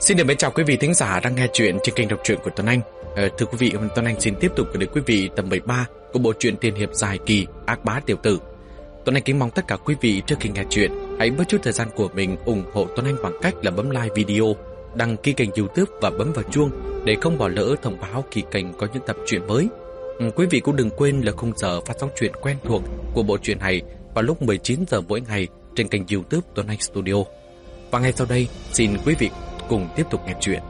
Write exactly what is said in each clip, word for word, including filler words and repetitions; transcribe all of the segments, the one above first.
Xin được mến chào quý vị thính giả đang nghe chuyện trên kênh đọc truyện của Tuấn Anh. Ờ, thưa quý vị, Tuấn Anh xin tiếp tục gửi đến quý vị tập mười ba của bộ truyện tiên hiệp dài kỳ Ác Bá Tiểu Tử. Tuấn Anh kính mong tất cả quý vị trước khi nghe chuyện hãy bớt chút thời gian của mình ủng hộ Tuấn Anh bằng cách là bấm like video, đăng ký kênh YouTube và bấm vào chuông để không bỏ lỡ thông báo khi kênh có những tập truyện mới. Ừ, quý vị cũng đừng quên là khung giờ phát sóng truyện quen thuộc của bộ truyện này vào lúc mười chín giờ mỗi ngày trên kênh YouTube Tuấn Anh Studio. Và ngay sau đây, xin quý vị cùng tiếp tục nghe chuyện.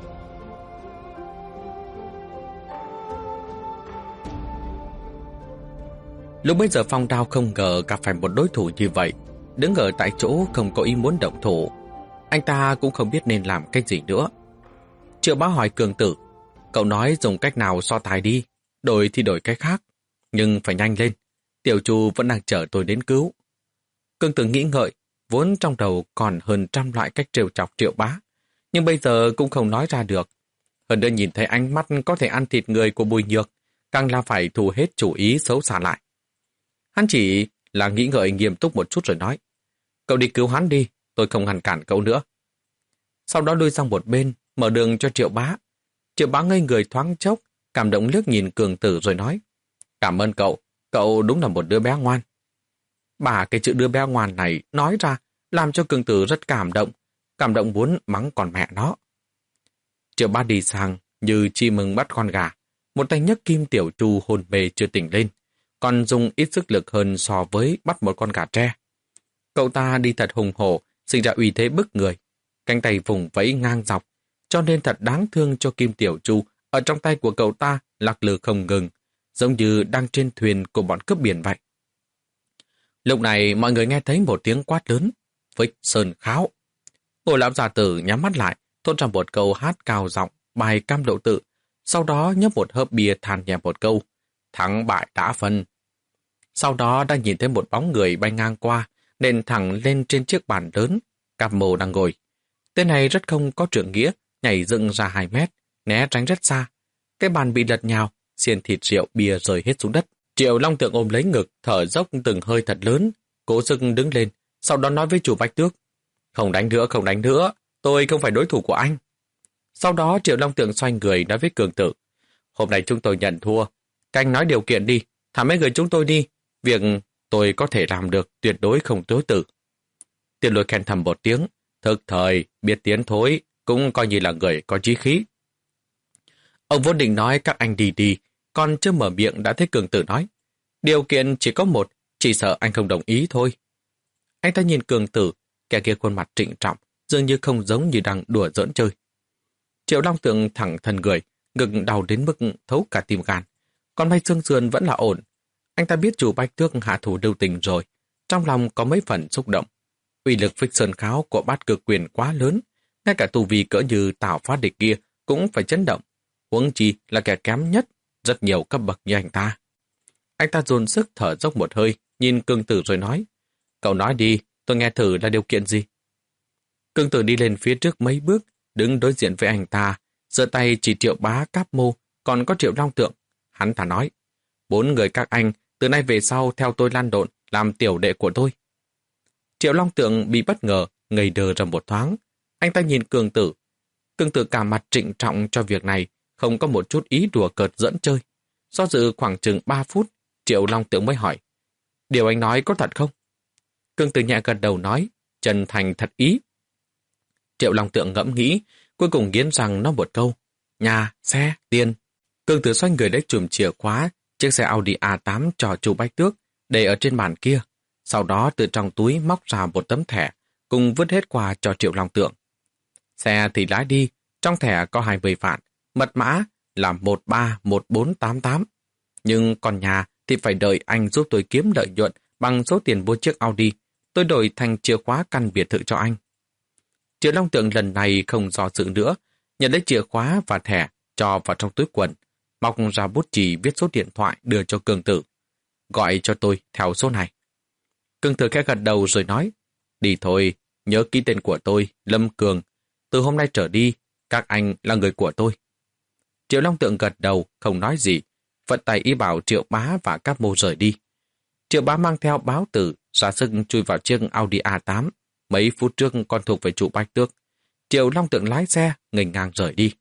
Lúc bấy giờ Phong Đao không ngờ gặp phải một đối thủ như vậy, đứng ở tại chỗ không có ý muốn động thủ. Anh ta cũng không biết nên làm cái gì nữa. Triệu Bá hỏi Cường Tử, cậu nói dùng cách nào so tài đi, đổi thì đổi cái khác, nhưng phải nhanh lên, Tiểu Chu vẫn đang chờ tôi đến cứu. Cường Tử nghĩ ngợi, vốn trong đầu còn hơn trăm loại cách trêu chọc Triệu Bá, nhưng bây giờ cũng không nói ra được. Hơn nữa nhìn thấy ánh mắt có thể ăn thịt người của Bùi Nhược, càng là phải thu hết chủ ý xấu xa lại. Hắn chỉ là nghĩ ngợi nghiêm túc một chút rồi nói, cậu đi cứu hắn đi, tôi không ngăn cản cậu nữa. Sau đó lui sang một bên, mở đường cho Triệu Bá. Triệu Bá ngây người thoáng chốc, cảm động liếc nhìn Cường Tử rồi nói, cảm ơn cậu, cậu đúng là một đứa bé ngoan. Bà cái chữ đứa bé ngoan này nói ra làm cho Cường Tử rất cảm động, cảm động muốn mắng con mẹ nó. Triệu Bá đi sang như chi mừng bắt con gà, một tay nhấc kim Tiểu Chu hôn mê chưa tỉnh lên, còn dùng ít sức lực hơn so với bắt một con gà tre. Cậu ta đi thật hùng hổ, sinh ra uy thế bức người, cánh tay vùng vẫy ngang dọc, cho nên thật đáng thương cho kim Tiểu Chu ở trong tay của cậu ta lắc lư không ngừng, giống như đang trên thuyền của bọn cướp biển vậy. Lúc này mọi người nghe thấy một tiếng quát lớn, Phích Sơn Kháo. Ngô lão gia tử nhắm mắt lại, thốt ra một câu hát cao giọng bài cam độ tự, sau đó nhấp một hớp bia than nhẹ một câu, thắng bại đã phân. Sau đó đã nhìn thấy một bóng người bay ngang qua, nền thẳng lên trên chiếc bàn lớn, Cáp Mô đang ngồi. Tên này rất không có trượng nghĩa, nhảy dựng ra hai mét, né tránh rất xa. Cái bàn bị lật nhào, xiên thịt rượu bia rơi hết xuống đất. Triệu Long Tượng ôm lấy ngực, thở dốc từng hơi thật lớn, cố sức đứng lên, sau đó nói với chủ Bách Tước, không đánh nữa, không đánh nữa, tôi không phải đối thủ của anh. Sau đó Triệu Long Tượng xoay người nói với Cường Tử, hôm nay chúng tôi nhận thua, canh nói điều kiện đi, thả mấy người chúng tôi đi, việc tôi có thể làm được tuyệt đối không chối từ. Tiền Lôi khen thầm một tiếng, thực thời, biết tiến thối, cũng coi như là người có chí khí. Ông vốn định nói các anh đi đi, còn chưa mở miệng đã thấy Cường Tử nói, điều kiện chỉ có một, chỉ sợ anh không đồng ý thôi. Anh ta nhìn Cường Tử, kẻ kia khuôn mặt trịnh trọng, dường như không giống như đang đùa giỡn chơi. Triệu Long Tượng thẳng thân người, ngực đau đến mức thấu cả tim gan, còn may xương sườn vẫn là ổn. Anh ta biết chủ Bách Tước hạ thủ lưu tình rồi, trong lòng có mấy phần xúc động. Uy lực Phích Sơn Kháo của Bát Cực Quyền quá lớn, ngay cả tù vi cỡ như Tào Phát Địch kia cũng phải chấn động, huống chi là kẻ kém nhất rất nhiều cấp bậc như anh ta. Anh ta dồn sức thở dốc một hơi, nhìn Cường Tử rồi nói, cậu nói đi, tôi nghe thử là điều kiện gì. Cường Tử đi lên phía trước mấy bước, đứng đối diện với anh ta, giơ tay chỉ Triệu Bá, Cáp Mô, còn có Triệu Long Tượng. Hắn ta nói, bốn người các anh từ nay về sau theo tôi lan độn, làm tiểu đệ của tôi. Triệu Long Tượng bị bất ngờ, ngây đờ ra một thoáng. Anh ta nhìn Cường Tử. Cường Tử cả mặt trịnh trọng cho việc này, không có một chút ý đùa cợt giỡn chơi. Do dự khoảng chừng ba phút, Triệu Long Tượng mới hỏi, điều anh nói có thật không? Cường Tử nhẹ gật đầu nói, chân thành thật ý. Triệu Long Tượng ngẫm nghĩ, cuối cùng nghiến răng nói một câu, nhà, xe, tiền. Cường Tử xoay người lấy chùm chìa khóa, chiếc xe Audi a tám cho chủ Bách Tước, để ở trên bàn kia. Sau đó từ trong túi móc ra một tấm thẻ, cùng vứt hết qua cho Triệu Long Tượng. Xe thì lái đi, trong thẻ có hai mươi vạn, mật mã là một ba một bốn tám tám. Nhưng còn nhà thì phải đợi anh giúp tôi kiếm lợi nhuận bằng số tiền mua chiếc Audi, tôi đổi thành chìa khóa căn biệt thự cho anh. Triệu Long Tượng lần này không do dự nữa, nhận lấy chìa khóa và thẻ, cho vào trong túi quần, móc ra bút chì viết số điện thoại đưa cho Cường Tử. Gọi cho tôi theo số này. Cường Tử khẽ gật đầu rồi nói, đi thôi, nhớ ký tên của tôi, Lâm Cường. Từ hôm nay trở đi, các anh là người của tôi. Triệu Long Tượng gật đầu, không nói gì, vận tay ý bảo Triệu Bá và Cáp Mô rời đi. Triệu Bá mang theo báo tử, ra sức chui vào chiếc Audi a tám. Mấy phút trước còn thuộc về chủ Bách Tước. Triệu Long Tượng lái xe, nghênh ngang rời đi.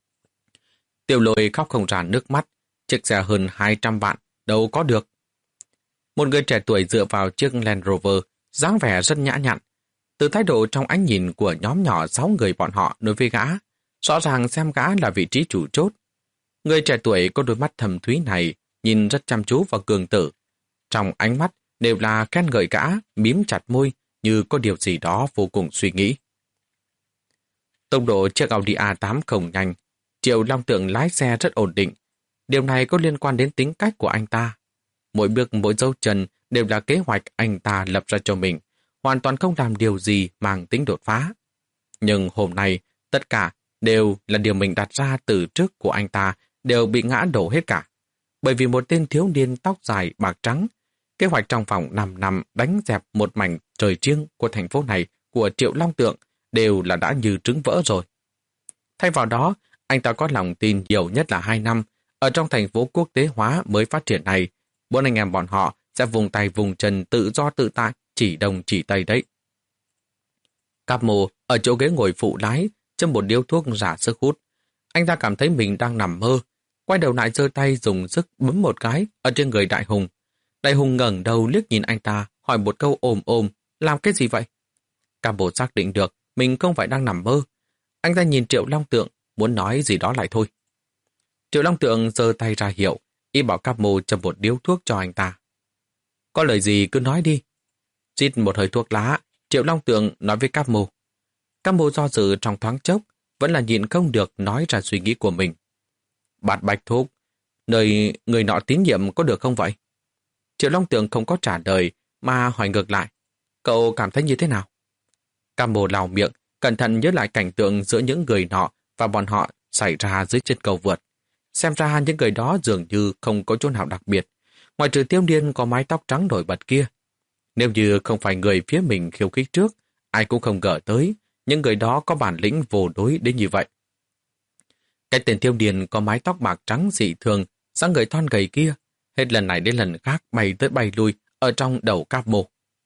Tiêu Lôi khóc không ra nước mắt, chiếc xe hơn hai trăm vạn, đâu có được. Một người trẻ tuổi dựa vào chiếc Land Rover, dáng vẻ rất nhã nhặn. Từ thái độ trong ánh nhìn của nhóm nhỏ sáu người bọn họ đối với gã, rõ ràng xem gã là vị trí chủ chốt. Người trẻ tuổi có đôi mắt thầm thúy này nhìn rất chăm chú vào Cường Tử. Trong ánh mắt đều là khen ngợi gã, mím chặt môi như có điều gì đó vô cùng suy nghĩ. Tốc độ chiếc Audi a tám không nhanh, Triệu Long Tượng lái xe rất ổn định. Điều này có liên quan đến tính cách của anh ta. Mỗi bước mỗi dấu chân đều là kế hoạch anh ta lập ra cho mình, hoàn toàn không làm điều gì mang tính đột phá. Nhưng hôm nay, tất cả đều là điều mình đặt ra từ trước của anh ta đều bị ngã đổ hết cả. Bởi vì một tên thiếu niên tóc dài bạc trắng, kế hoạch trong vòng năm năm đánh dẹp một mảnh trời riêng của thành phố này của Triệu Long Tượng đều là đã như trứng vỡ rồi. Thay vào đó, anh ta có lòng tin nhiều nhất là hai năm, ở trong thành phố quốc tế hóa mới phát triển này, bốn anh em bọn họ sẽ vùng tay vùng chân tự do tự tại, chỉ đông chỉ tây đấy. Cáp Mô ở chỗ ghế ngồi phụ lái, châm một điếu thuốc giả sức hút. Anh ta cảm thấy mình đang nằm mơ, quay đầu lại giơ tay dùng sức bấm một cái ở trên người Đại Hùng. Đại Hùng ngẩng đầu liếc nhìn anh ta, hỏi một câu ồm ồm, làm cái gì vậy? Cáp Mô xác định được mình không phải đang nằm mơ. Anh ta nhìn Triệu Long Tượng, muốn nói gì đó lại thôi. Triệu Long Tượng giơ tay ra hiệu, ý bảo Cáp Mô châm một điếu thuốc cho anh ta. Có lời gì cứ nói đi. Rít một hơi thuốc lá, Triệu Long Tượng nói với Cáp Mô. Cáp Mô do dự trong thoáng chốc, vẫn là nhịn không được nói ra suy nghĩ của mình. Bạt Bạch Thúc, nơi người nọ tín nhiệm có được không vậy? Triệu Long Tượng không có trả lời, mà hỏi ngược lại. Cậu cảm thấy như thế nào? Cáp Mô lau miệng, cẩn thận nhớ lại cảnh tượng giữa những người nọ và bọn họ xảy ra dưới chân cầu vượt. Xem ra những người đó dường như không có chỗ nào đặc biệt, ngoài trừ thiếu niên có mái tóc trắng nổi bật kia. Nếu như không phải người phía mình khiêu khích trước, ai cũng không ngờ tới, những người đó có bản lĩnh vô đối đến như vậy. Cái tên thiếu niên có mái tóc bạc trắng dị thường, dáng người thon gầy kia, hết lần này đến lần khác bay tới bay lui ở trong đầu Cáp Mô.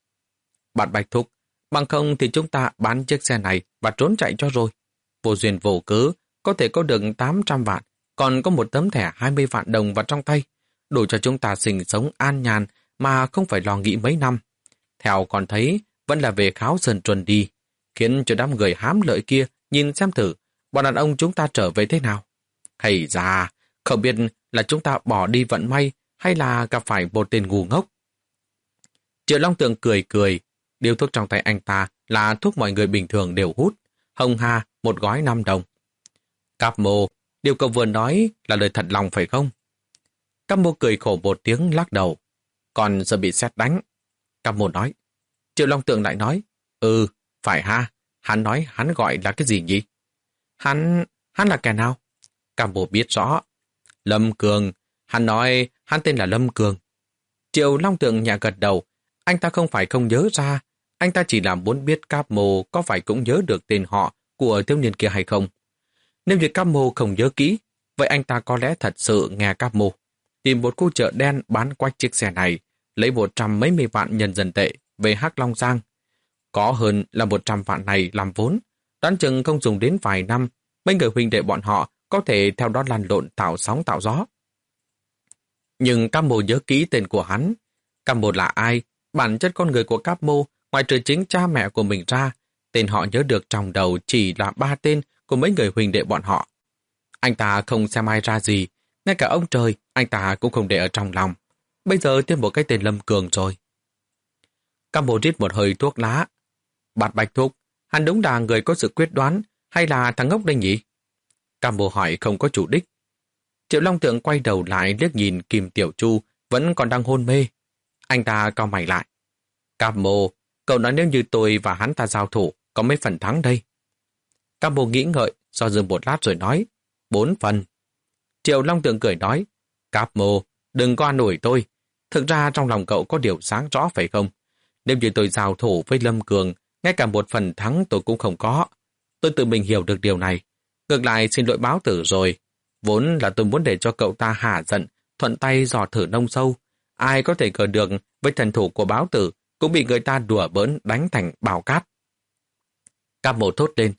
Bạn Bạch Thúc, bằng không thì chúng ta bán chiếc xe này và trốn chạy cho rồi. Vô duyên vô cớ, có thể có được tám trăm vạn, còn có một tấm thẻ hai mươi vạn đồng vào trong tay, đủ cho chúng ta sinh sống an nhàn mà không phải lo nghĩ mấy năm. Theo còn thấy, vẫn là về Kháo Sơn Truân đi, khiến cho đám người hám lợi kia nhìn xem thử, bọn đàn ông chúng ta trở về thế nào. Hay ra, không biết là chúng ta bỏ đi vận may hay là gặp phải một tên ngu ngốc. Triệu Long Tượng cười cười, điếu thuốc trong tay anh ta là thuốc mọi người bình thường đều hút, hồng hà một gói năm đồng. Cáp Mô, điều cậu vừa nói là lời thật lòng phải không? Cáp Mô cười khổ một tiếng lắc đầu. Còn giờ bị sét đánh. Cáp Mô nói. Triệu Long Tượng lại nói. Ừ, phải ha. Hắn nói hắn gọi là cái gì nhỉ? Hắn... hắn là kẻ nào? Cáp Mô biết rõ. Lâm Cường. Hắn nói hắn tên là Lâm Cường. Triệu Long Tượng nhẹ gật đầu. Anh ta không phải không nhớ ra. Anh ta chỉ là muốn biết Cáp Mô có phải cũng nhớ được tên họ của thiếu niên kia hay không. Nếu như Cáp Mô không nhớ kỹ, vậy anh ta có lẽ thật sự nghe Cáp Mô tìm một khu chợ đen bán quách chiếc xe này, lấy một trăm mấy mươi vạn nhân dân tệ về Hắc Long Giang. Có hơn là một trăm vạn này làm vốn, đoán chừng không dùng đến vài năm, mấy người huynh đệ bọn họ có thể theo đó lăn lộn tạo sóng tạo gió. Nhưng Cáp Mô nhớ kỹ tên của hắn. Cáp Mô là ai? Bản chất con người của Cáp Mô, ngoài trừ chính cha mẹ của mình ra, tên họ nhớ được trong đầu chỉ là ba tên của mấy người huynh đệ bọn họ. Anh ta không xem ai ra gì, ngay cả ông trời, anh ta cũng không để ở trong lòng. Bây giờ thêm một cái tên Lâm Cường rồi. Cáp Mô rít một hơi thuốc lá. Bạt Bạch Thúc, hắn đúng là người có sự quyết đoán, hay là thằng ngốc đây nhỉ? Cáp Mô hỏi không có chủ đích. Triệu Long Tượng quay đầu lại liếc nhìn Kim Tiểu Chu vẫn còn đang hôn mê. Anh ta cau mày lại. Cáp Mô, cậu nói nếu như tôi và hắn ta giao thủ, có mấy phần thắng đây? Cáp Mô nghĩ ngợi, do dự một lát rồi nói. Bốn phần. Triệu Long Tượng cười nói. Cáp Mô, đừng có an ủi tôi. Thực ra trong lòng cậu có điều sáng rõ phải không? Nếu như tôi giao thủ với Lâm Cường, ngay cả một phần thắng tôi cũng không có. Tôi tự mình hiểu được điều này. Ngược lại xin lỗi Báo Tử rồi. Vốn là tôi muốn để cho cậu ta hả giận, thuận tay dò thử nông sâu. Ai có thể ngờ được với thần thủ của Báo Tử cũng bị người ta đùa bỡn đánh thành bào cát. Cáp Mô thốt lên.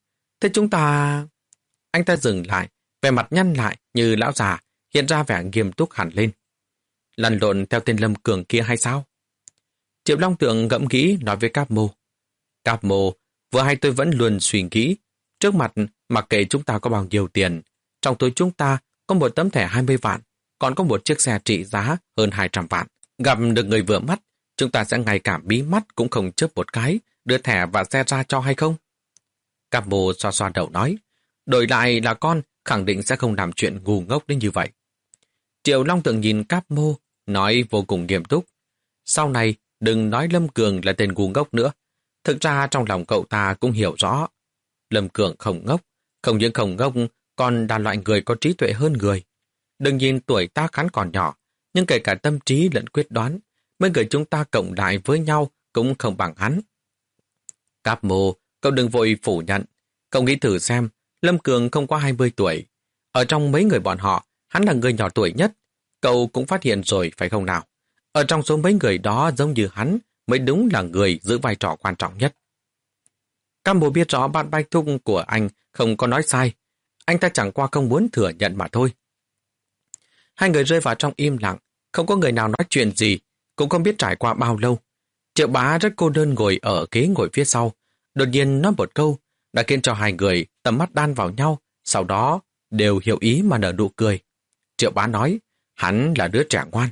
Thế chúng ta... Anh ta dừng lại, vẻ mặt nhăn lại như lão già, hiện ra vẻ nghiêm túc hẳn lên. Lăn lộn theo tên Lâm Cường kia hay sao? Triệu Long Tượng ngẫm nghĩ nói với Cáp Mô. Cáp Mô, vừa hay tôi vẫn luôn suy nghĩ. Trước mặt, mặc kệ chúng ta có bao nhiêu tiền, trong túi chúng ta có một tấm thẻ hai mươi vạn, còn có một chiếc xe trị giá hơn hai trăm vạn. Gặp được người vừa mắt, chúng ta sẽ ngay cả bí mắt cũng không chớp một cái, đưa thẻ và xe ra cho hay không? Cáp Mô xoa xoa đầu nói, đổi lại là con khẳng định sẽ không làm chuyện ngu ngốc đến như vậy. Triệu Long Tượng nhìn Cáp Mô, nói vô cùng nghiêm túc. Sau này, đừng nói Lâm Cường là tên ngu ngốc nữa. Thực ra trong lòng cậu ta cũng hiểu rõ. Lâm Cường không ngốc, không những không ngốc, còn là loại người có trí tuệ hơn người. Đừng nhìn tuổi tác hắn còn nhỏ, nhưng kể cả tâm trí lẫn quyết đoán, mấy người chúng ta cộng lại với nhau cũng không bằng hắn. Cáp Mô, cậu đừng vội phủ nhận. Cậu nghĩ thử xem, Lâm Cường không quá hai mươi tuổi. Ở trong mấy người bọn họ, hắn là người nhỏ tuổi nhất. Cậu cũng phát hiện rồi phải không nào? Ở trong số mấy người đó giống như hắn mới đúng là người giữ vai trò quan trọng nhất. Cáp Mô biết rõ bạn Bạch Thúc của anh không có nói sai. Anh ta chẳng qua không muốn thừa nhận mà thôi. Hai người rơi vào trong im lặng, không có người nào nói chuyện gì, cũng không biết trải qua bao lâu. Triệu Bá rất cô đơn ngồi ở ghế ngồi phía sau, đột nhiên nói một câu, đã khiến cho hai người tầm mắt đan vào nhau, sau đó đều hiểu ý mà nở nụ cười. Triệu Bá nói, hắn là đứa trẻ ngoan.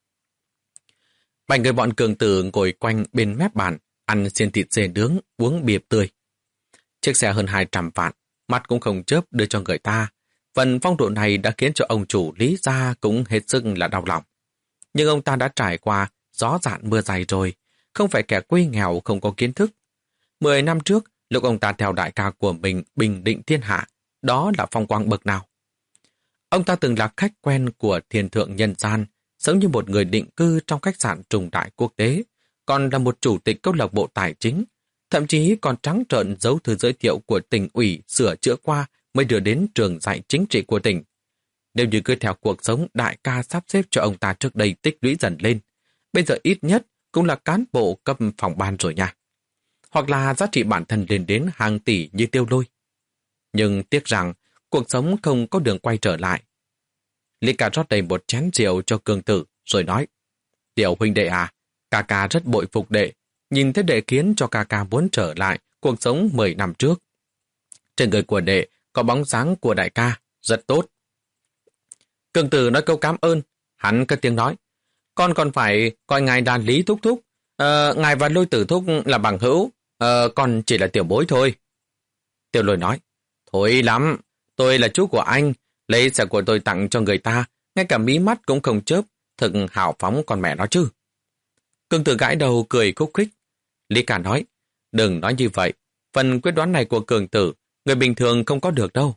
Bảy người bọn Cường Tử ngồi quanh bên mép bàn, ăn xiên thịt dê nướng, uống bia tươi. Chiếc xe hơn hai trăm vạn, mắt cũng không chớp đưa cho người ta. Phần phong độ này đã khiến cho ông chủ Lý Gia cũng hết sức là đau lòng. Nhưng ông ta đã trải qua gió dạn mưa dày rồi, không phải kẻ quê nghèo không có kiến thức. Mười năm trước, lúc ông ta theo đại ca của mình bình định thiên hạ, đó là phong quang bậc nào. Ông ta từng là khách quen của thiên thượng nhân gian, sống như một người định cư trong khách sạn trùng đại quốc tế, còn là một chủ tịch câu lạc bộ tài chính, thậm chí còn trắng trợn giấu thư giới thiệu của tỉnh ủy sửa chữa qua mới đưa đến trường dạy chính trị của tỉnh. Nếu như cứ theo cuộc sống đại ca sắp xếp cho ông ta trước đây tích lũy dần lên, bây giờ ít nhất cũng là cán bộ cấp phòng ban rồi nha. Hoặc là giá trị bản thân lên đến hàng tỷ như Tiêu Lôi. Nhưng tiếc rằng cuộc sống không có đường quay trở lại. Lý Ca rót đầy một chén rượu cho Cường Tử rồi nói, tiểu huynh đệ à, ca ca rất bội phục đệ, nhìn thấy đệ khiến cho ca ca muốn trở lại cuộc sống mười năm trước. Trên người của đệ có bóng dáng của đại ca, rất tốt. Cường Tử nói câu cảm ơn, hắn cất tiếng nói, con còn phải coi ngài đàn Lý thúc thúc, ờ, ngài và Lôi Tử thúc là bằng hữu, ờ, con chỉ là tiểu bối thôi. Tiểu Lôi nói, thôi lắm, tôi là chú của anh, lấy xe của tôi tặng cho người ta, ngay cả mí mắt cũng không chớp, thực hào phóng con mẹ nó chứ. Cường Tử gãi đầu cười khúc khích. Lý Ca nói, đừng nói như vậy, phần quyết đoán này của Cường Tử, người bình thường không có được đâu.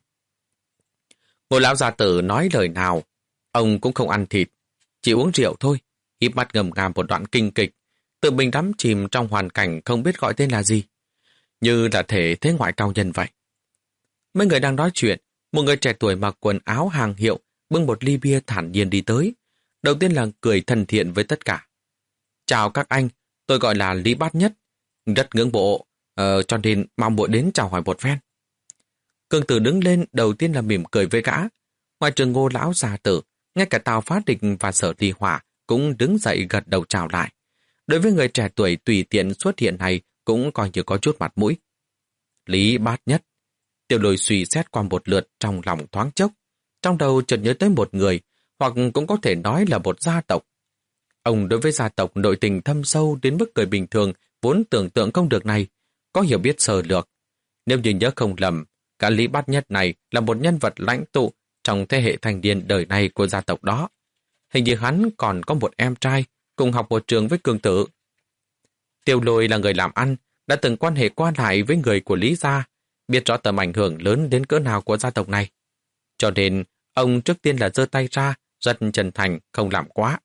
Ngô lão gia tử nói lời nào, ông cũng không ăn thịt, chỉ uống rượu thôi, híp mắt ngầm ngàm một đoạn kinh kịch, tự mình đắm chìm trong hoàn cảnh không biết gọi tên là gì, như là thể thế ngoại cao nhân vậy. Mấy người đang nói chuyện, một người trẻ tuổi mặc quần áo hàng hiệu, bưng một ly bia thản nhiên đi tới. Đầu tiên là cười thân thiện với tất cả. Chào các anh, tôi gọi là Lý Bát Nhất, rất ngưỡng bộ, ờ, cho nên mong bộ đến chào hỏi một phen. Cường Tử đứng lên, đầu tiên là mỉm cười với gã. Ngoài trường Ngô lão già tử, ngay cả Tào Phát Địch và Sở Ly Hỏa cũng đứng dậy gật đầu chào lại. Đối với người trẻ tuổi tùy tiện xuất hiện này cũng coi như có chút mặt mũi. Lý Bát Nhất. Tiểu Lôi suy xét qua một lượt trong lòng thoáng chốc, trong đầu chợt nhớ tới một người, hoặc cũng có thể nói là một gia tộc. Ông đối với gia tộc nội tình thâm sâu đến mức người bình thường vốn tưởng tượng không được này, có hiểu biết sơ lược. Nếu như nhớ không lầm, cả Lý Bát Nhất này là một nhân vật lãnh tụ trong thế hệ thanh niên đời này của gia tộc đó. Hình như hắn còn có một em trai cùng học một trường với Cường Tử. Tiêu Lôi là người làm ăn, đã từng quan hệ qua lại với người của Lý gia, biết rõ tầm ảnh hưởng lớn đến cỡ nào của gia tộc này. Cho nên, ông trước tiên là giơ tay ra, rất chân thành, không làm quá.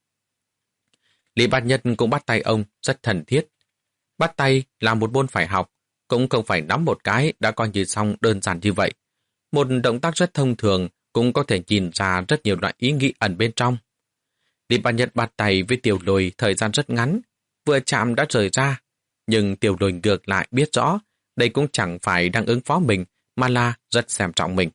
Lý Bát Nhất cũng bắt tay ông, rất thân thiết. Bắt tay là một môn phải học, cũng không phải nắm một cái đã coi như xong đơn giản như vậy. Một động tác rất thông thường cũng có thể nhìn ra rất nhiều loại ý nghĩ ẩn bên trong. Lý Bát Nhất bắt tay với Tiểu Lôi thời gian rất ngắn, vừa chạm đã rời ra, nhưng Tiểu Lôi ngược lại biết rõ đây cũng chẳng phải đang ứng phó mình, mà là rất xem trọng mình.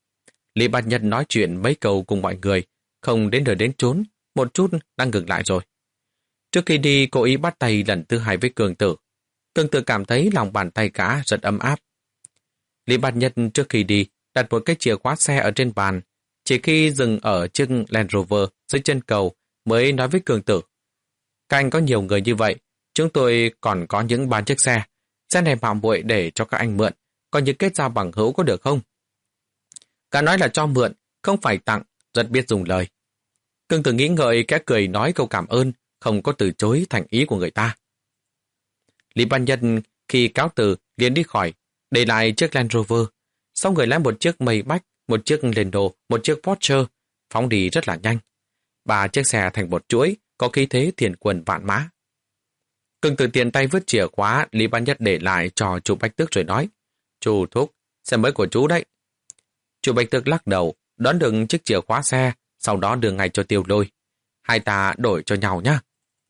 Lý Bạt Nhật nói chuyện mấy câu cùng mọi người, không đến đời đến chốn, một chút đang ngừng lại rồi. Trước khi đi, cố ý bắt tay lần thứ hai với Cường Tử. Cường Tử cảm thấy lòng bàn tay gã rất ấm áp. Lý Bạt Nhật trước khi đi, đặt một cái chìa khóa xe ở trên bàn, chỉ khi dừng ở chiếc Land Rover dưới chân cầu mới nói với Cường Tử. Các anh có nhiều người như vậy, chúng tôi còn có những ba chiếc xe. Xe này mạo muội để cho các anh mượn, còn những kết giao bằng hữu có được không? Cả nói là cho mượn, không phải tặng, rất biết dùng lời. Cường Tử nghĩ ngợi cái cười nói câu cảm ơn, không có từ chối thành ý của người ta. Lý Bạt Nhật khi cáo từ liền đi khỏi, để lại chiếc Land Rover. Sau người lái một chiếc Maybach, một chiếc Lendo, một chiếc Porsche, phóng đi rất là nhanh. Ba chiếc xe thành một chuỗi, có khí thế thiền quân vạn mã. Cường Tử tiện tay vứt chìa khóa Lý Bạt Nhật để lại cho chú Bạch Tước rồi nói, chú thúc, xe mới của chú đấy. Chú Bạch Tước lắc đầu, đón được chiếc chìa khóa xe, sau đó đưa ngay cho Tiêu Lôi. Hai ta đổi cho nhau nhá.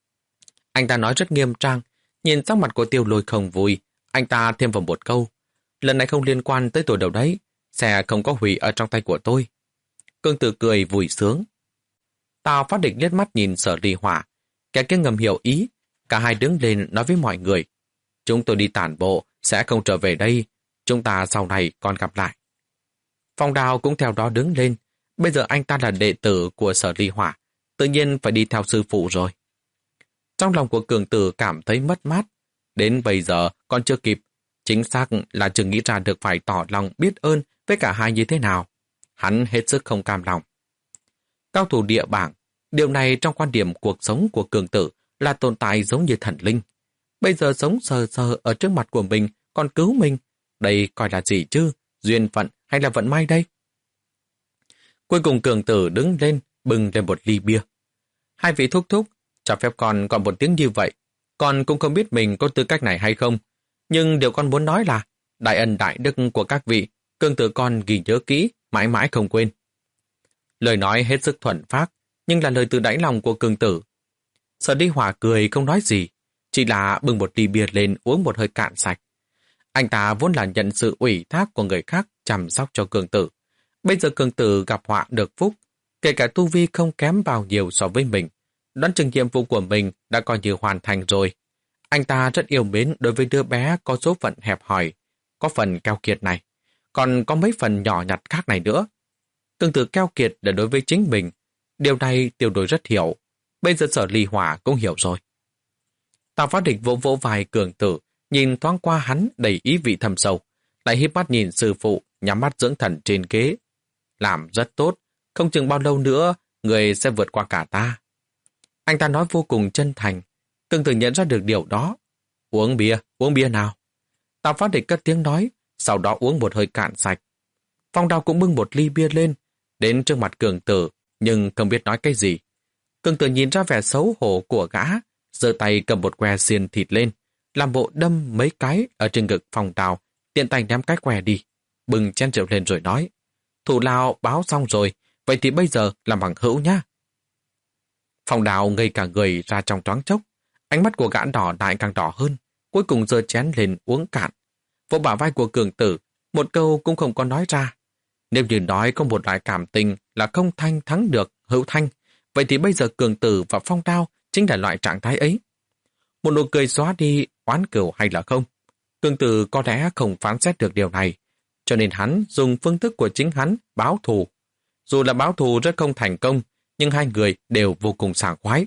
Anh ta nói rất nghiêm trang, nhìn sắc mặt của Tiêu Lôi không vui, anh ta thêm vào một câu. Lần này không liên quan tới tôi đâu đấy, xe không có hủy ở trong tay của tôi. Cường Tử cười vui sướng. Tào Phát Địch liếc mắt nhìn Sở Ly Hỏa, kẻ kia ngầm hiểu ý, cả hai đứng lên nói với mọi người. Chúng tôi đi tản bộ, sẽ không trở về đây, chúng ta sau này còn gặp lại. Phong Đào cũng theo đó đứng lên, bây giờ anh ta là đệ tử của Sở Ly Hỏa, tự nhiên phải đi theo sư phụ rồi. Trong lòng của Cường Tử cảm thấy mất mát, đến bây giờ còn chưa kịp, chính xác là chưa nghĩ ra được phải tỏ lòng biết ơn với cả hai như thế nào. Hắn hết sức không cam lòng. Cao thủ địa bảng, điều này trong quan điểm cuộc sống của Cường Tử là tồn tại giống như thần linh. Bây giờ sống sờ sờ ở trước mặt của mình còn cứu mình, đây coi là gì chứ, duyên phận hay là vận may đây? Cuối cùng Cường Tử đứng lên, bưng lên một ly bia. Hai vị thúc thúc, cho phép con còn một tiếng như vậy, con cũng không biết mình có tư cách này hay không. Nhưng điều con muốn nói là, đại ân đại đức của các vị, Cường Tử con ghi nhớ kỹ, mãi mãi không quên. Lời nói hết sức thuần phác, nhưng là lời từ đáy lòng của Cường Tử. Sở Ly Hỏa cười không nói gì, chỉ là bưng một ly bia lên uống một hơi cạn sạch. Anh ta vốn là nhận sự ủy thác của người khác chăm sóc cho Cường Tử. Bây giờ Cường Tử gặp họa được phúc, kể cả tu vi không kém bao nhiêu so với mình. Đoán chừng nhiệm vụ của mình đã coi như hoàn thành rồi. Anh ta rất yêu mến đối với đứa bé có số phận hẹp hòi, có phần keo kiệt này, còn có mấy phần nhỏ nhặt khác này nữa. Cường Tử keo kiệt là đối với chính mình. Điều này Tiêu Đối rất hiểu. Bây giờ Sở Ly Hỏa cũng hiểu rồi. Tào Phát Địch vỗ vỗ vai Cường Tử, nhìn thoáng qua hắn đầy ý vị thầm sâu, lại híp mắt nhìn sư phụ, nhắm mắt dưỡng thần trên ghế. Làm rất tốt, không chừng bao lâu nữa, người sẽ vượt qua cả ta. Anh ta nói vô cùng chân thành, Cường Tử nhận ra được điều đó. Uống bia, uống bia nào. Tào Phát Địch cất tiếng nói, sau đó uống một hơi cạn sạch. Phong Đào cũng bưng một ly bia lên, đến trước mặt Cường Tử, nhưng không biết nói cái gì. Cường Tử nhìn ra vẻ xấu hổ của gã, giơ tay cầm một que xiên thịt lên, làm bộ đâm mấy cái ở trên ngực Phong Đào, tiện tay ném cái que đi, bưng chén rượu lên rồi nói, thủ lao báo xong rồi, vậy thì bây giờ làm bằng hữu nhá. Phong Đào ngây cả người ra trong choáng chốc, ánh mắt của gã đỏ lại càng đỏ hơn, cuối cùng giơ chén lên uống cạn. Vỗ bả vai của Cường Tử, một câu cũng không có nói ra. Nếu như nói có một loại cảm tình là không thanh thắng được hữu thanh, vậy thì bây giờ Cường Tử và Phong Đao chính là loại trạng thái ấy. Một nụ cười xóa đi oán cừu hay là không? Cường Tử có lẽ không phán xét được điều này, cho nên hắn dùng phương thức của chính hắn báo thù. Dù là báo thù rất không thành công, nhưng hai người đều vô cùng sảng khoái.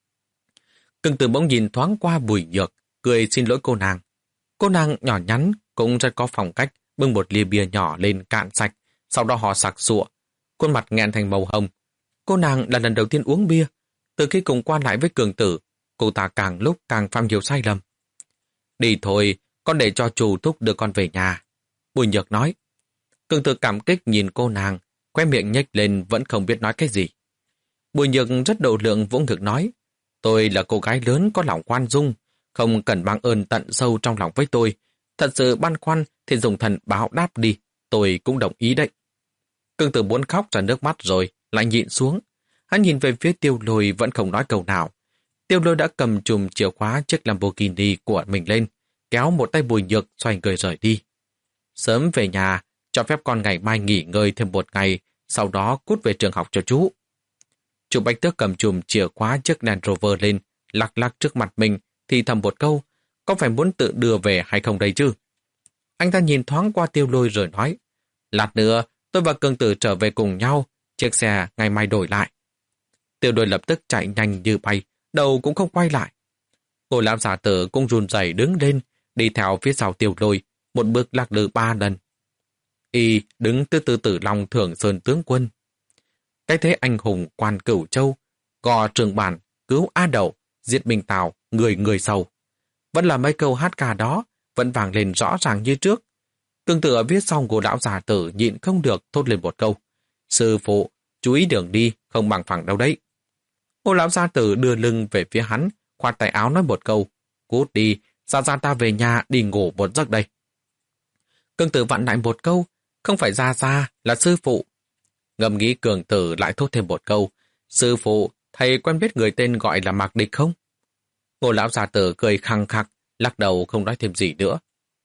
Cường Tử bỗng nhìn thoáng qua Bùi Nhược, cười xin lỗi cô nàng. Cô nàng nhỏ nhắn cũng rất có phong cách, bưng một ly bia nhỏ lên cạn sạch, sau đó họ sặc sụa, khuôn mặt nghẹn thành màu hồng. Cô nàng là lần đầu tiên uống bia, từ khi cùng quan lại với Cường Tử, cô ta càng lúc càng phạm nhiều sai lầm. Đi thôi, con để cho chủ thúc đưa con về nhà. Bùi Nhược nói. Cường Tử cảm kích nhìn cô nàng, khóe miệng nhếch lên vẫn không biết nói cái gì. Bùi Nhược rất độ lượng vỗ ngực nói, tôi là cô gái lớn có lòng khoan dung, không cần mang ơn tận sâu trong lòng với tôi. Thật sự băn khoăn thì dùng thần báo đáp đi, tôi cũng đồng ý đấy. Cường Tử muốn khóc ra nước mắt rồi, lại nhịn xuống. Hắn nhìn về phía Tiêu Lôi vẫn không nói câu nào. Tiêu Lôi đã cầm chùm chìa khóa chiếc Lamborghini của mình lên, kéo một tay Bùi Nhược xoay người rời đi. Sớm về nhà, Cho phép con ngày mai nghỉ ngơi thêm một ngày, sau đó cút về trường học cho chú. Chú Bạch Tước cầm chùm chìa khóa chiếc Land Rover lên, lắc lắc trước mặt mình, thì thầm một câu, có phải muốn tự đưa về hay không đây chứ? Anh ta nhìn thoáng qua Tiêu Lôi rồi nói, lát nữa tôi và Cường Tử trở về cùng nhau, chiếc xe ngày mai đổi lại. Tiêu Lôi lập tức chạy nhanh như bay, đầu cũng không quay lại. Ngô lão giả tử cũng run rẩy đứng lên, đi theo phía sau Tiêu Lôi, một bước lạc lư ba lần. Y đứng từ từ tử lòng Thưởng Sơn tướng quân. Cái thế anh hùng quan Cửu Châu, gò trường bản, cứu A Đậu, giết Minh Tào, người người sầu. Vẫn là mấy câu hát ca đó, vẫn vang lên rõ ràng như trước. Cường Tử ở phía sau của lão giả tử nhịn không được thốt lên một câu. Sư phụ, chú ý đường đi, không bằng phẳng đâu đấy. Ngô lão gia tử đưa lưng về phía hắn, khoát tay áo nói một câu. Cút đi, ra ra ta về nhà đi ngủ một giấc đây. Cường Tử vặn lại một câu, không phải ra ra, là sư phụ. Ngầm nghĩ Cường Tử lại thốt thêm một câu. Sư phụ, thầy quen biết người tên gọi là Mạc Địch không? Ngô lão gia tử cười khăng khặc, lắc đầu không nói thêm gì nữa.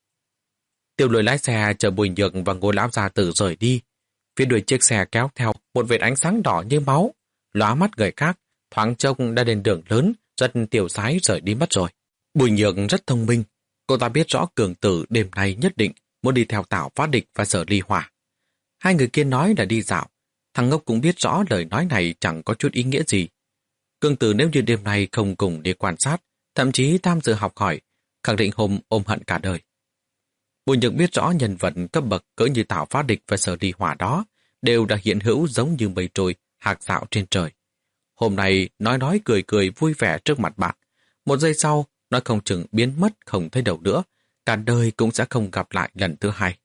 Tiêu Lôi lái xe chờ Bùi Nhược và Ngô lão gia tử rời đi. Phía đuôi chiếc xe kéo theo một vệt ánh sáng đỏ như máu, lóa mắt người khác, thoáng trông đã đến đường lớn, rất tiểu sái rời đi mất rồi. Bùi Nhược rất thông minh, cô ta biết rõ Cường Tử đêm nay nhất định muốn đi theo Tào Phát Địch và Sở Ly Hỏa. Hai người kia nói là đi dạo, thằng ngốc cũng biết rõ lời nói này chẳng có chút ý nghĩa gì. Cường Tử nếu như đêm nay không cùng đi quan sát, thậm chí tham dự học hỏi, khẳng định hôm ôm hận cả đời. Bùi Nhược biết rõ nhân vật cấp bậc cỡ như Tào Phát Địch và Sở Ly Hỏa đó đều đã hiện hữu giống như mây trôi, hạc dạo trên trời. Hôm nay nói nói cười cười vui vẻ trước mặt bạn. Một giây sau, nói không chừng biến mất không thấy đâu nữa, cả đời cũng sẽ không gặp lại lần thứ hai.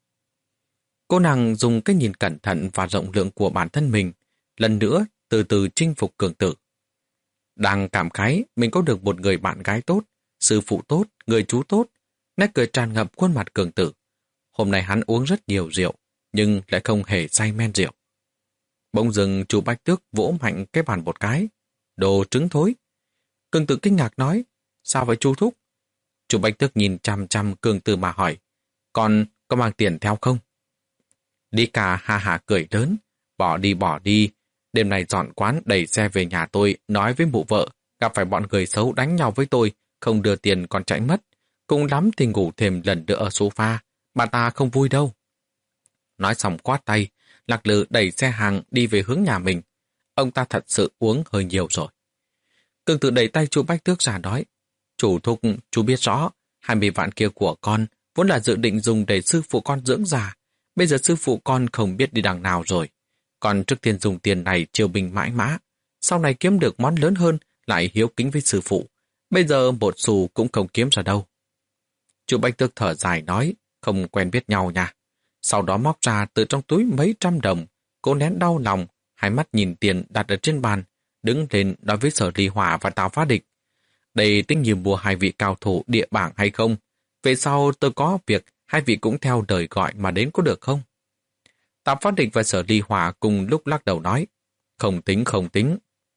Cô nàng dùng cái nhìn cẩn thận và rộng lượng của bản thân mình, lần nữa từ từ chinh phục Cường Tử. Đang cảm khái mình có được một người bạn gái tốt, sư phụ tốt, người chú tốt, nét cười tràn ngập khuôn mặt Cường Tử. Hôm nay hắn uống rất nhiều rượu, nhưng lại không hề say men rượu. Bỗng dưng chú Bạch Tước vỗ mạnh cái bàn một cái. Đồ trứng thối. Cường Tử kinh ngạc nói, sao vậy chú thúc? Chú Bạch Tước nhìn chăm chăm Cường Tử mà hỏi, con có mang tiền theo không? Đi cả ha ha cười lớn, bỏ đi bỏ đi. Đêm nay dọn quán đẩy xe về nhà tôi, nói với mụ vợ, gặp phải bọn người xấu đánh nhau với tôi, không đưa tiền còn chạy mất. Cùng lắm thì ngủ thêm lần nữa ở sofa, bà ta không vui đâu. Nói xong quát tay, Lạc Lư đẩy xe hàng đi về hướng nhà mình. Ông ta thật sự uống hơi nhiều rồi. Cường Tử đẩy tay chú Bạch Tước ra nói, chủ thúc, chú biết rõ, hai mươi vạn kia của con vốn là dự định dùng để sư phụ con dưỡng già. Bây giờ sư phụ con không biết đi đằng nào rồi. Còn trước tiên dùng tiền này chiều bình mãi mã. Sau này kiếm được món lớn hơn, lại hiếu kính với sư phụ. Bây giờ một xu cũng không kiếm ra đâu. Chú Bạch Tước thở dài nói, không quen biết nhau nha. Sau đó móc ra từ trong túi mấy trăm đồng. Cô nén đau lòng, hai mắt nhìn tiền đặt ở trên bàn, đứng lên nói với Sở Ly Hỏa và Tào Phát Địch. Đây tính như mua hai vị cao thủ địa bảng hay không? Về sau tôi có việc, hai vị cũng theo đời gọi mà đến có được không? Tào Phát Địch và Sở Ly Hỏa cùng lúc lắc đầu nói, không tính không tính.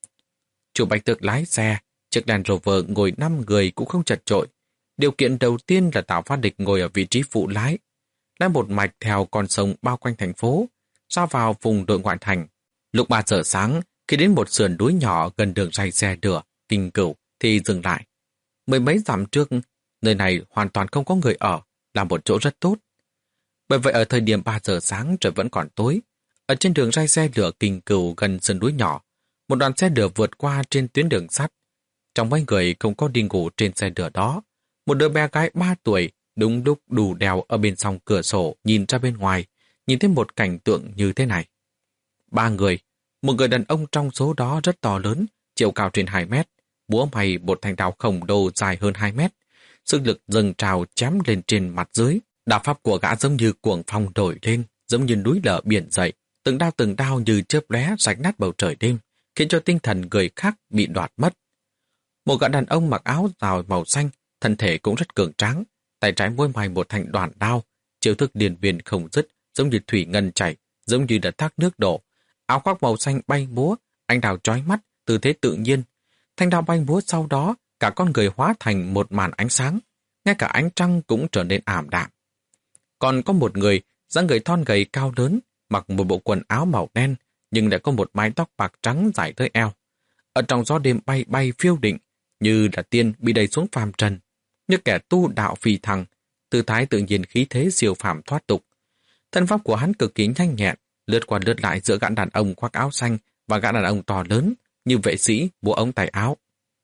Chủ Bạch Tước lái xe, chiếc Land Rover ngồi năm người cũng không chật chội. Điều kiện đầu tiên là Tào Phát Địch ngồi ở vị trí phụ lái, lái một mạch theo con sông bao quanh thành phố, ra vào vùng nội ngoại thành. Lúc ba giờ sáng, khi đến một sườn núi nhỏ gần đường ray xe lửa, Kinh Cửu, thì dừng lại. Mười mấy dặm trước, nơi này hoàn toàn không có người ở, là một chỗ rất tốt. Bởi vậy ở thời điểm ba giờ sáng trời vẫn còn tối. Ở trên đường ray xe lửa Kinh Cửu gần sườn núi nhỏ, một đoàn xe lửa vượt qua trên tuyến đường sắt. Trong mấy người không có đi ngủ trên xe lửa đó. Một đứa bé gái ba tuổi đúng lúc đủ đèo ở bên song cửa sổ nhìn ra bên ngoài, nhìn thấy một cảnh tượng như thế này. Ba người, một người đàn ông trong số đó rất to lớn, chiều cao trên hai mét, búa mày một thanh đao khổng lồ dài hơn hai mét, sức lực dâng trào chém lên trên mặt dưới. Đao pháp của gã giống như cuồng phong đổi lên, giống như núi lở biển dậy, từng đao từng đao như chớp lóe rạch nát bầu trời đêm, khiến cho tinh thần người khác bị đoạt mất. Một gã đàn ông mặc áo rào màu xanh, thân thể cũng rất cường tráng, tay trái mỗi mài một thanh đoạn đao, chiêu thức điền viên không dứt, giống như thủy ngân chảy, giống như đã thác nước đổ. Áo khoác màu xanh bay múa, anh đào chói mắt, tư thế tự nhiên. Thanh đao bay múa sau đó, cả con người hóa thành một màn ánh sáng, ngay cả ánh trăng cũng trở nên ảm đạm. Còn có một người dáng người thon gầy cao lớn, mặc một bộ quần áo màu đen, nhưng lại có một mái tóc bạc trắng dài tới eo. Ở trong gió đêm bay bay phiêu định, như là tiên bị đẩy xuống phàm trần, như kẻ tu đạo phi thăng, tư thái tự nhiên khí thế siêu phàm thoát tục. Thân pháp của hắn cực kỳ nhanh nhẹn, lướt qua lướt lại giữa gã đàn ông khoác áo xanh và gã đàn ông to lớn, như vệ sĩ búa ống tay áo.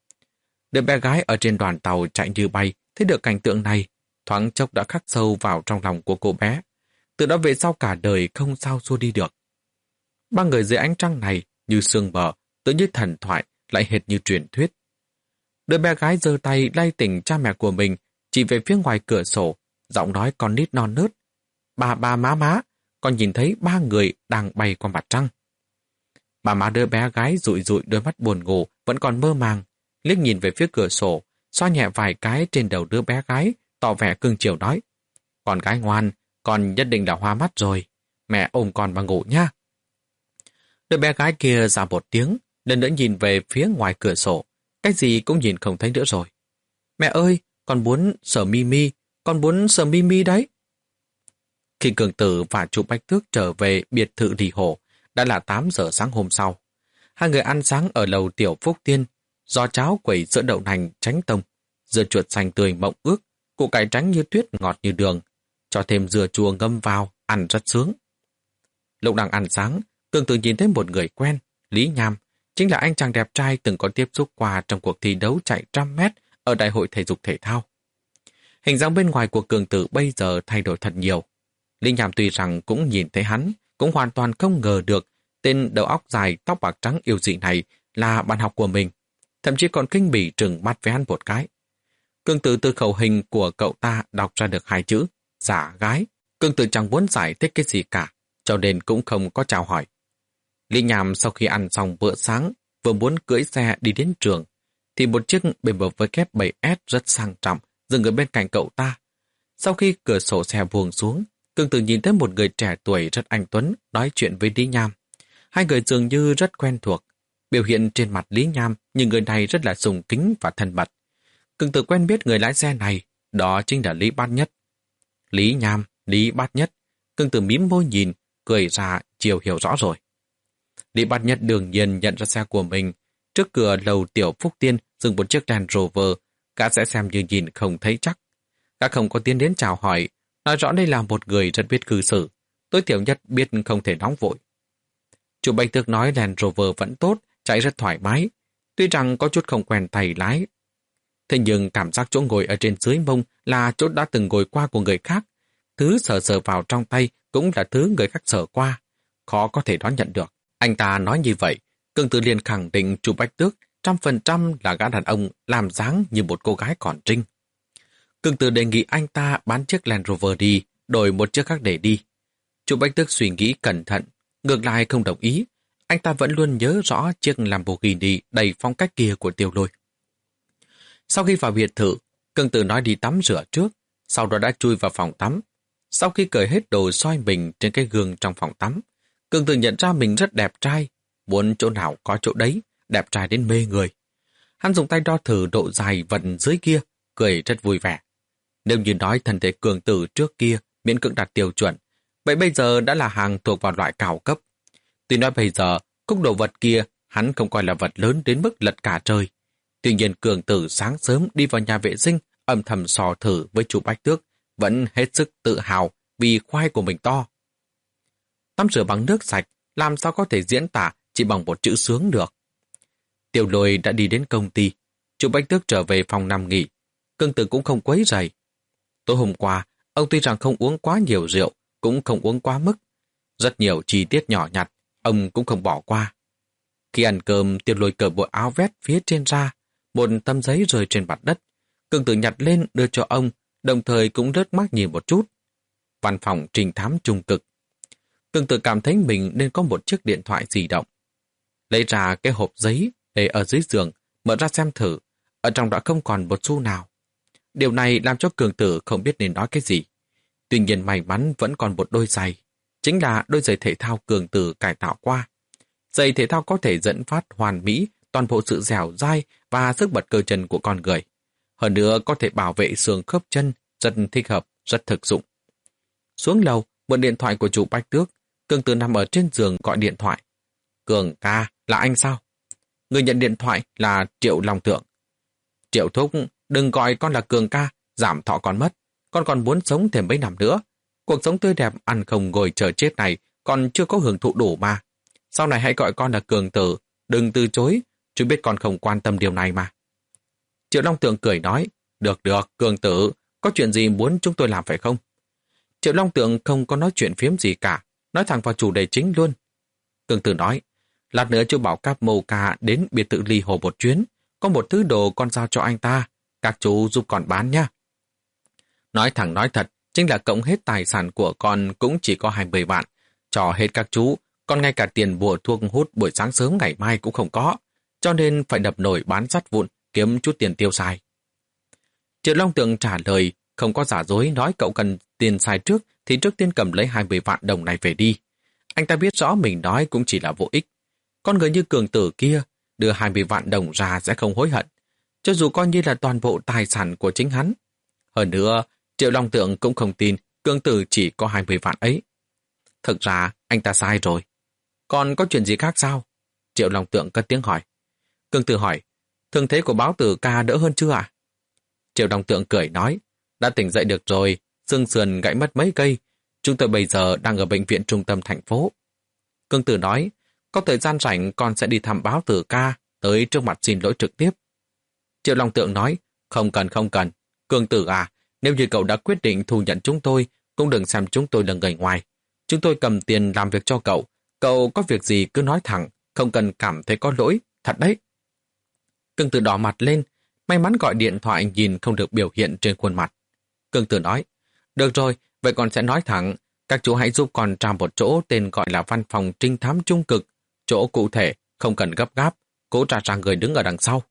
Đứa bé gái ở trên đoàn tàu chạy như bay, thấy được cảnh tượng này, thoáng chốc đã khắc sâu vào trong lòng của cô bé. Từ đó về sau cả đời không sao xua đi được. Ba người dưới ánh trăng này như sương bờ, tự như thần thoại, lại hệt như truyền thuyết. Đứa bé gái giơ tay lay tỉnh cha mẹ của mình, chỉ về phía ngoài cửa sổ, giọng nói con nít non nớt. Bà bà má má, con nhìn thấy ba người đang bay qua mặt trăng. Bà má đứa bé gái dụi dụi đôi mắt buồn ngủ, vẫn còn mơ màng, liếc nhìn về phía cửa sổ, xoa nhẹ vài cái trên đầu đứa bé gái, tỏ vẻ cưng chiều nói. Con gái ngoan, con nhất định là hoa mắt rồi. Mẹ ôm con mà ngủ nha. Đứa bé gái kia ra một tiếng, lần nữa nhìn về phía ngoài cửa sổ. Cái gì cũng nhìn không thấy nữa rồi. Mẹ ơi, con muốn sờ Mimi, con muốn sờ Mimi đấy. Khi Cường Tử và chú Bách Tước trở về biệt thự Rì Hổ, đã là tám giờ sáng hôm sau. Hai người ăn sáng ở lầu Tiểu Phúc Tiên, giò cháo quẩy sữa đậu nành tránh tông, dưa chuột xanh tươi mộng ước, củ cải trắng như tuyết ngọt như đường, cho thêm dưa chua ngâm vào, ăn rất sướng. Lúc đang ăn sáng, Cường Tử nhìn thấy một người quen, Lý Nham, chính là anh chàng đẹp trai từng có tiếp xúc qua trong cuộc thi đấu chạy trăm mét ở Đại hội Thể dục Thể thao. Hình dáng bên ngoài của Cường Tử bây giờ thay đổi thật nhiều. Lý Nham tuy rằng cũng nhìn thấy hắn, cũng hoàn toàn không ngờ được tên đầu óc dài tóc bạc trắng yêu dị này là bạn học của mình, thậm chí còn kinh bỉ trừng mắt với hắn một cái. Cường Tử từ khẩu hình của cậu ta đọc ra được hai chữ, giả gái. Cường Tử chẳng muốn giải thích cái gì cả, cho nên cũng không có chào hỏi. Lý Nham sau khi ăn xong bữa sáng, vừa muốn cưỡi xe đi đến trường, thì một chiếc bê em vê bảy S rất sang trọng dừng ở bên cạnh cậu ta. Sau khi cửa sổ xe buông xuống, Cường Tử nhìn thấy một người trẻ tuổi rất anh tuấn nói chuyện với Lý Nham. Hai người dường như rất quen thuộc. Biểu hiện trên mặt Lý Nham nhưng người này rất là sùng kính và thân mật. Cường Tử quen biết người lái xe này, đó chính là Lý Bát Nhất. Lý Nham, Lý Bát Nhất. Cường Tử mím môi nhìn, cười ra chiều hiểu rõ rồi. Lý Bát Nhất đương nhiên nhận ra xe của mình. Trước cửa lầu Tiểu Phúc Tiên dừng một chiếc Land Rover, gã sẽ xem như nhìn không thấy chắc. Gã không có tiến đến chào hỏi, nói rõ đây là một người rất biết cư xử, tối thiểu nhất biết không thể nóng vội. Chủ Bạch Tước nói Land Rover vẫn tốt, chạy rất thoải mái, tuy rằng có chút không quen tay lái. Thế nhưng cảm giác chỗ ngồi ở trên dưới mông là chỗ đã từng ngồi qua của người khác. Thứ sờ sờ vào trong tay cũng là thứ người khác sờ qua, khó có thể đón nhận được. Anh ta nói như vậy, Cường Tử liền khẳng định chủ Bạch Tước trăm phần trăm là gã đàn ông làm dáng như một cô gái còn trinh. Cường Tử đề nghị anh ta bán chiếc Land Rover đi, đổi một chiếc khác để đi. Chủ Bạch Tước suy nghĩ cẩn thận, ngược lại không đồng ý. Anh ta vẫn luôn nhớ rõ chiếc Lamborghini đầy phong cách kia của Tiêu Lôi. Sau khi vào biệt thự, Cường Tử nói đi tắm rửa trước, sau đó đã chui vào phòng tắm. Sau khi cởi hết đồ soi mình trên cái gương trong phòng tắm, Cường Tử nhận ra mình rất đẹp trai, muốn chỗ nào có chỗ đấy, đẹp trai đến mê người. Hắn dùng tay đo thử độ dài vần dưới kia, cười rất vui vẻ. Nếu như nói thân thể Cường Tử trước kia miễn cưỡng đạt tiêu chuẩn, vậy bây giờ đã là hàng thuộc vào loại cao cấp. Tuy nói bây giờ, cúc đồ vật kia hắn không coi là vật lớn đến mức lật cả trời. Tuy nhiên Cường Tử sáng sớm đi vào nhà vệ sinh, âm thầm sò thử với chủ Bách Tước, vẫn hết sức tự hào vì khoai của mình to. Tắm rửa bằng nước sạch, làm sao có thể diễn tả chỉ bằng một chữ sướng được. Tiểu Lôi đã đi đến công ty, chủ Bách Tước trở về phòng nằm nghỉ, Cường Tử cũng không quấy rầy. Tối hôm qua, ông tuy rằng không uống quá nhiều rượu, cũng không uống quá mức. Rất nhiều chi tiết nhỏ nhặt, ông cũng không bỏ qua. Khi ăn cơm, Tiểu Lôi cởi bộ áo vest phía trên ra, một tấm giấy rơi trên mặt đất. Cường Tử nhặt lên đưa cho ông, đồng thời cũng rớt mắt nhìn một chút. Văn phòng trinh thám trung cực. Cường Tử cảm thấy mình nên có một chiếc điện thoại di động. Lấy ra cái hộp giấy để ở dưới giường, mở ra xem thử, ở trong đã không còn một xu nào. Điều này làm cho Cường Tử không biết nên nói cái gì. Tuy nhiên may mắn vẫn còn một đôi giày, chính là đôi giày thể thao Cường Tử cải tạo qua. Giày thể thao có thể dẫn phát hoàn mỹ toàn bộ sự dẻo dai và sức bật cơ chân của con người. Hơn nữa có thể bảo vệ xương khớp chân, rất thích hợp, rất thực dụng. Xuống lầu, mượn điện thoại của chủ Bách Tước. Cường Tử nằm ở trên giường gọi điện thoại. Cường ca, là anh sao? Người nhận điện thoại là Triệu Long Tượng. Triệu thúc, đừng gọi con là Cường ca, giảm thọ con mất. Con còn muốn sống thêm mấy năm nữa. Cuộc sống tươi đẹp ăn không ngồi chờ chết này còn chưa có hưởng thụ đủ mà. Sau này hãy gọi con là Cường Tử, đừng từ chối, chú biết con không quan tâm điều này mà. Triệu Long Tượng cười nói, được được, Cường Tử, có chuyện gì muốn chúng tôi làm phải không? Triệu Long Tượng không có nói chuyện phiếm gì cả, nói thẳng vào chủ đề chính luôn. Cường Tử nói, lát nữa chú bảo các mâu ca đến biệt thự Ly Hồ một chuyến, có một thứ đồ con giao cho anh ta, các chú giúp con bán nha. Nói thẳng nói thật, chính là cộng hết tài sản của con cũng chỉ có hai mươi vạn, cho hết các chú, còn ngay cả tiền bùa thuốc hút buổi sáng sớm ngày mai cũng không có, cho nên phải đập nổi bán sắt vụn, kiếm chút tiền tiêu xài. Triệu Long Tượng trả lời, không có giả dối, nói cậu cần tiền xài trước thì trước tiên cầm lấy hai mươi vạn đồng này về đi. Anh ta biết rõ mình nói cũng chỉ là vô ích. Con người như Cường Tử kia, đưa hai mươi vạn đồng ra sẽ không hối hận, cho dù coi như là toàn bộ tài sản của chính hắn. Hơn nữa, Triệu Long Tượng cũng không tin Cường Tử chỉ có hai mươi vạn ấy. Thực ra, anh ta sai rồi. Còn có chuyện gì khác sao? Triệu Long Tượng cất tiếng hỏi. Cường Tử hỏi, thương thế của Báo Tử ca đỡ hơn chưa ạ? Triệu Long Tượng cười nói, đã tỉnh dậy được rồi, xương sườn gãy mất mấy cây. Chúng tôi bây giờ đang ở bệnh viện trung tâm thành phố. Cường Tử nói, có thời gian rảnh con sẽ đi thăm Báo Tử ca, tới trước mặt xin lỗi trực tiếp. Triệu Long Tượng nói, không cần không cần. Cường Tử à, nếu như cậu đã quyết định thu nhận chúng tôi, cũng đừng xem chúng tôi là người ngoài. Chúng tôi cầm tiền làm việc cho cậu. Cậu có việc gì cứ nói thẳng, không cần cảm thấy có lỗi, thật đấy. Cường Tử đỏ mặt lên, may mắn gọi điện thoại nhìn không được biểu hiện trên khuôn mặt. Cường Tử nói, được rồi, vậy con sẽ nói thẳng, các chú hãy giúp con tra một chỗ tên gọi là văn phòng trinh thám trung cực, chỗ cụ thể, không cần gấp gáp, cố trả ra người đứng ở đằng sau.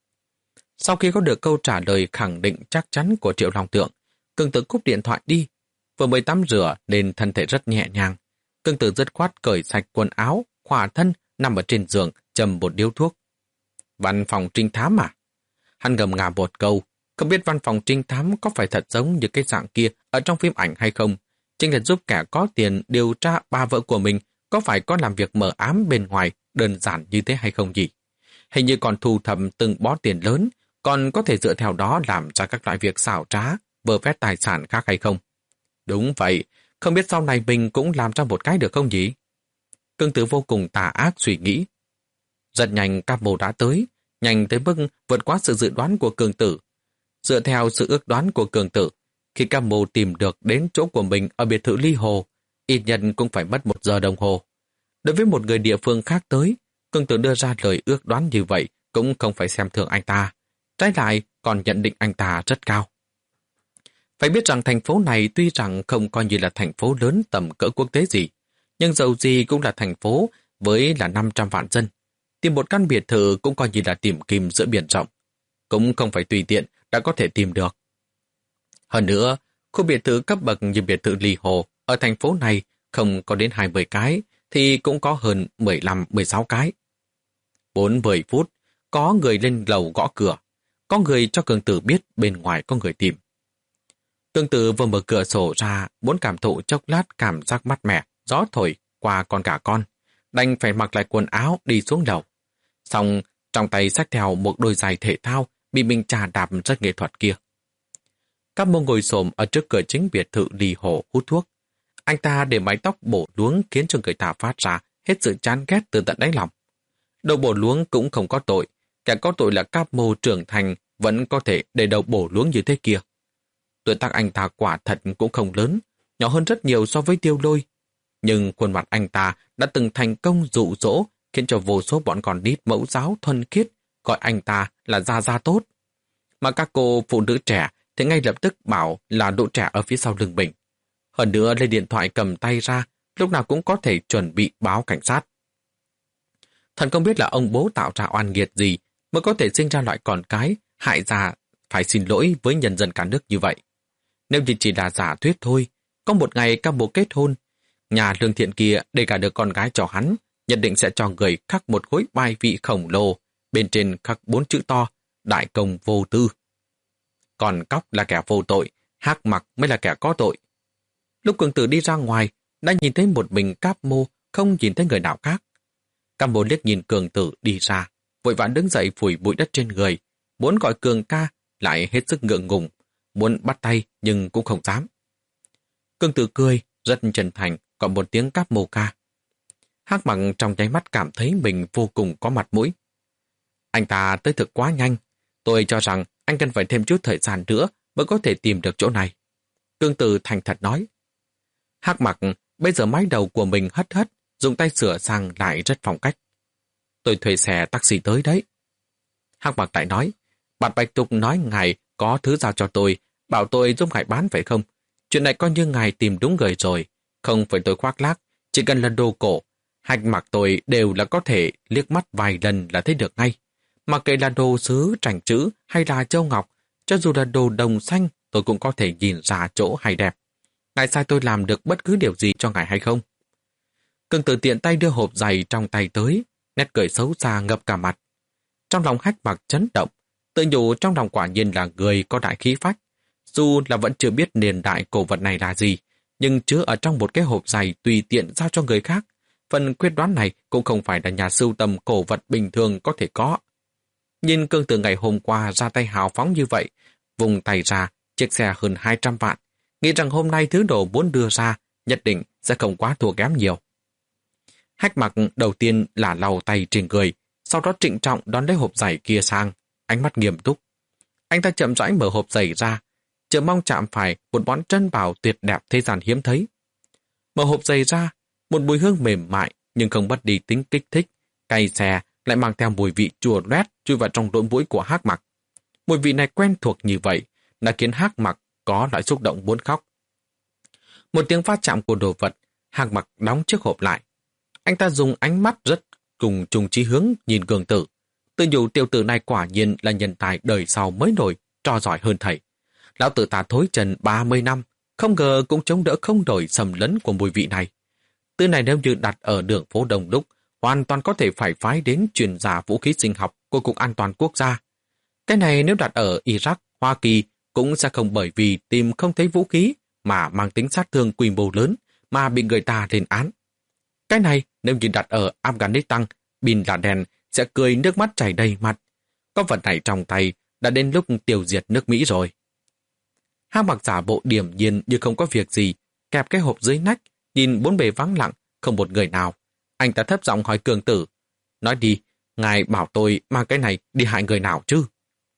Sau khi có được câu trả lời khẳng định chắc chắn của Triệu Long Tượng, Cường Tử cúp điện thoại đi. Vừa mới tắm rửa nên thân thể rất nhẹ nhàng. Cường Tử dứt khoát cởi sạch quần áo, khỏa thân, nằm ở trên giường, châm một điếu thuốc. Văn phòng trinh thám à? Hắn ngầm ngà một câu, không biết văn phòng trinh thám có phải thật giống như cái dạng kia ở trong phim ảnh hay không. Chính là giúp kẻ có tiền điều tra ba vợ của mình có phải có làm việc mờ ám bên ngoài đơn giản như thế hay không gì. Hình như còn thu thập từng bó tiền lớn, còn có thể dựa theo đó làm ra các loại việc xảo trá, vơ vét tài sản khác hay không. Đúng vậy, không biết sau này mình cũng làm ra một cái được không nhỉ? Cường Tử vô cùng tà ác suy nghĩ. Rất nhanh các mô đã tới, nhanh tới mức vượt quá sự dự đoán của Cường Tử. Dựa theo sự ước đoán của Cường Tử, khi các mô tìm được đến chỗ của mình ở biệt thự Ly Hồ, ít nhất cũng phải mất một giờ đồng hồ. Đối với một người địa phương khác tới, Cường Tử đưa ra lời ước đoán như vậy cũng không phải xem thường anh ta. Trái lại còn nhận định anh ta rất cao. Phải biết rằng thành phố này tuy rằng không coi như là thành phố lớn tầm cỡ quốc tế gì, nhưng dầu gì cũng là thành phố với là năm trăm vạn dân. Tìm một căn biệt thự cũng coi như là tìm kim giữa biển rộng. Cũng không phải tùy tiện đã có thể tìm được. Hơn nữa, khu biệt thự cấp bậc như biệt thự Ly Hồ ở thành phố này không có đến hai mươi cái, thì cũng có hơn mười lăm mười sáu cái. bốn mươi phút, có người lên lầu gõ cửa. Có người cho Cường Tử biết bên ngoài có người tìm. Cường Tử vừa mở cửa sổ ra, muốn cảm thụ chốc lát cảm giác mát mẻ, gió thổi qua con cả con, đành phải mặc lại quần áo đi xuống lầu. Xong, trong tay xách theo một đôi giày thể thao bị mình chà đạp rất nghệ thuật kia. Các mô ngồi xổm ở trước cửa chính biệt thự Ly Hồ hút thuốc. Anh ta để mái tóc bổ luống khiến cho người ta phát ra hết sự chán ghét từ tận đáy lòng. Đầu bổ luống cũng không có tội, kẻ có tội là các mô trưởng thành vẫn có thể để đầu bổ luống như thế kia. Tuổi tác anh ta quả thật cũng không lớn, nhỏ hơn rất nhiều so với Tiêu Lôi. Nhưng khuôn mặt anh ta đã từng thành công dụ dỗ, khiến cho vô số bọn con nít mẫu giáo thuần khiết gọi anh ta là Gia Gia tốt. Mà các cô phụ nữ trẻ thì ngay lập tức bảo là độ trẻ ở phía sau lưng mình. Hơn nữa lấy điện thoại cầm tay ra, lúc nào cũng có thể chuẩn bị báo cảnh sát. Thần không biết là ông bố tạo ra oan nghiệt gì mới có thể sinh ra loại con cái hại ra phải xin lỗi với nhân dân cả nước như vậy. Nếu như chỉ là giả thuyết thôi, có một ngày các bố kết hôn, nhà lương thiện kia để cả được con gái cho hắn, nhất định sẽ cho người khắc một khối bài vị khổng lồ, bên trên khắc bốn chữ to, đại công vô tư. Còn cóc là kẻ vô tội, hắc mặc mới là kẻ có tội. Lúc Cường Tử đi ra ngoài, đã nhìn thấy một mình Cáp Mô, không nhìn thấy người nào khác. Cáp Mô liếc nhìn Cường Tử đi ra, vội vã đứng dậy phủi bụi đất trên người, muốn gọi Cường ca, lại hết sức ngượng ngùng, muốn bắt tay nhưng cũng không dám. Cường Tử cười, rất chân thành, gọi một tiếng Cáp Mô ca. Hắc Mặc trong nháy mắt cảm thấy mình vô cùng có mặt mũi. Anh ta tới thực quá nhanh, tôi cho rằng anh cần phải thêm chút thời gian nữa mới có thể tìm được chỗ này. Cường Tử thành thật nói. Hắc Mặc bây giờ mái đầu của mình hất hất, dùng tay sửa sang lại rất phong cách. Tôi thuê xe taxi tới đấy. Hắc Mặc lại nói, bạn Bạch Tục nói ngài có thứ giao cho tôi, bảo tôi giúp ngài bán phải không? Chuyện này coi như ngài tìm đúng người rồi, không phải tôi khoác lác, chỉ cần là đồ cổ. Hạch Mặc tôi đều là có thể liếc mắt vài lần là thấy được ngay. Mặc kệ là đồ sứ, trành chữ hay là châu ngọc, cho dù là đồ đồng xanh, tôi cũng có thể nhìn ra chỗ hay đẹp. Ngài sai tôi làm được bất cứ điều gì cho ngài hay không? Cường Tử tiện tay đưa hộp giày trong tay tới, nét cười xấu xa ngập cả mặt. Trong lòng Hách Mặc chấn động, tự nhủ trong lòng quả nhiên là người có đại khí phách. Dù là vẫn chưa biết niên đại cổ vật này là gì, nhưng chứa ở trong một cái hộp giày tùy tiện giao cho người khác. Phần quyết đoán này cũng không phải là nhà sưu tầm cổ vật bình thường có thể có. Nhìn Cường Tử ngày hôm qua ra tay hào phóng như vậy, vùng tay ra chiếc xe hơn hai trăm vạn, nghĩ rằng hôm nay thứ đồ muốn đưa ra nhất định sẽ không quá thua kém nhiều. Hách Mặc đầu tiên là lau tay trên người, sau đó trịnh trọng đón lấy hộp giày kia sang, ánh mắt nghiêm túc. Anh ta chậm rãi mở hộp giày ra, chờ mong chạm phải một món trân bảo tuyệt đẹp thế gian hiếm thấy. Mở hộp giày ra, một mùi hương mềm mại nhưng không mất đi tính kích thích, cay xè lại mang theo mùi vị chua loét chui vào trong lỗ mũi của Hắc Mặc. Mùi vị này quen thuộc như vậy đã khiến Hắc Mặc có loại xúc động muốn khóc. Một tiếng va chạm của đồ vật, Hắc Mặc đóng chiếc hộp lại. Anh ta dùng ánh mắt rất cùng chung chí hướng nhìn Cường Tử. Tự nhủ tiểu tử này quả nhiên là nhân tài đời sau mới nổi, trò giỏi hơn thầy. Lão tử ta thối trần ba mươi năm, không ngờ cũng chống đỡ không đổi sầm lấn của mùi vị này. Từ này nếu như đặt ở đường phố Đông Đúc, hoàn toàn có thể phải phái đến chuyên gia vũ khí sinh học của Cục An toàn Quốc gia. Cái này nếu đặt ở Iraq, Hoa Kỳ cũng sẽ không bởi vì tìm không thấy vũ khí mà mang tính sát thương quy mô lớn mà bị người ta lên án. Cái này nếu như đặt ở Afghanistan, Bin Laden sẽ cười nước mắt chảy đầy mặt. Có vật này trong tay đã đến lúc tiêu diệt nước Mỹ rồi. Hắc Mặc giả bộ điềm nhiên như không có việc gì, kẹp cái hộp dưới nách, nhìn bốn bề vắng lặng, không một người nào. Anh ta thấp giọng hỏi Cường Tử, nói đi, ngài bảo tôi mang cái này đi hại người nào chứ?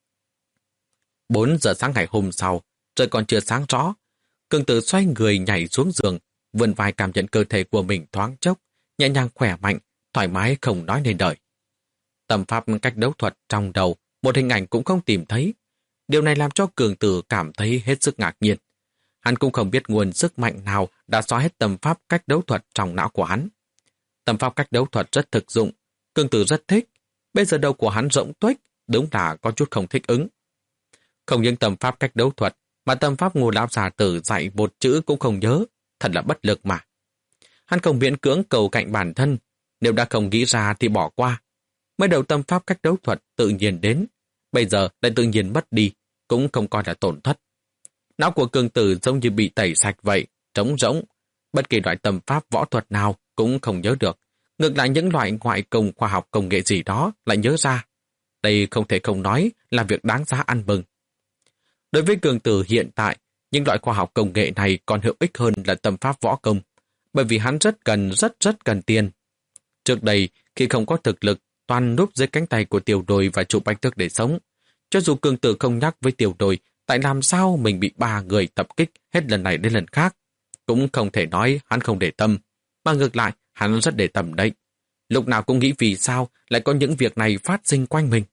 Bốn giờ sáng ngày hôm sau, trời còn chưa sáng rõ, Cường Tử xoay người nhảy xuống giường, vươn vai cảm nhận cơ thể của mình thoáng chốc, nhẹ nhàng khỏe mạnh, thoải mái không nói nên lời. Tâm pháp cách đấu thuật trong đầu, một hình ảnh cũng không tìm thấy. Điều này làm cho Cường Tử cảm thấy hết sức ngạc nhiên. Hắn cũng không biết nguồn sức mạnh nào đã xóa hết tâm pháp cách đấu thuật trong não của hắn. Tâm pháp cách đấu thuật rất thực dụng, Cường Tử rất thích. Bây giờ đầu của hắn rỗng tuếch, đúng là có chút không thích ứng. Không những tâm pháp cách đấu thuật, mà tâm pháp Ngô lão già tử dạy một chữ cũng không nhớ, thật là bất lực mà. Hắn không miễn cưỡng cầu cạnh bản thân, nếu đã không nghĩ ra thì bỏ qua. Mới đầu tâm pháp cách đấu thuật tự nhiên đến, bây giờ lại tự nhiên mất đi, cũng không coi là tổn thất. Não của Cường Tử giống như bị tẩy sạch vậy, trống rỗng. Bất kỳ loại tâm pháp võ thuật nào cũng không nhớ được. Ngược lại những loại ngoại công khoa học công nghệ gì đó lại nhớ ra. Đây không thể không nói là việc đáng giá ăn mừng. Đối với Cường Tử hiện tại, những loại khoa học công nghệ này còn hữu ích hơn là tâm pháp võ công, bởi vì hắn rất cần, rất rất cần tiền. Trước đây, khi không có thực lực, toàn núp dưới cánh tay của Tiểu Đồi và Trụ Bạch Tước để sống. Cho dù Cường Tử không nhắc với Tiểu Đồi, tại làm sao mình bị ba người tập kích hết lần này đến lần khác, cũng không thể nói hắn không để tâm, mà ngược lại, hắn rất để tâm đấy. Lúc nào cũng nghĩ vì sao lại có những việc này phát sinh quanh mình.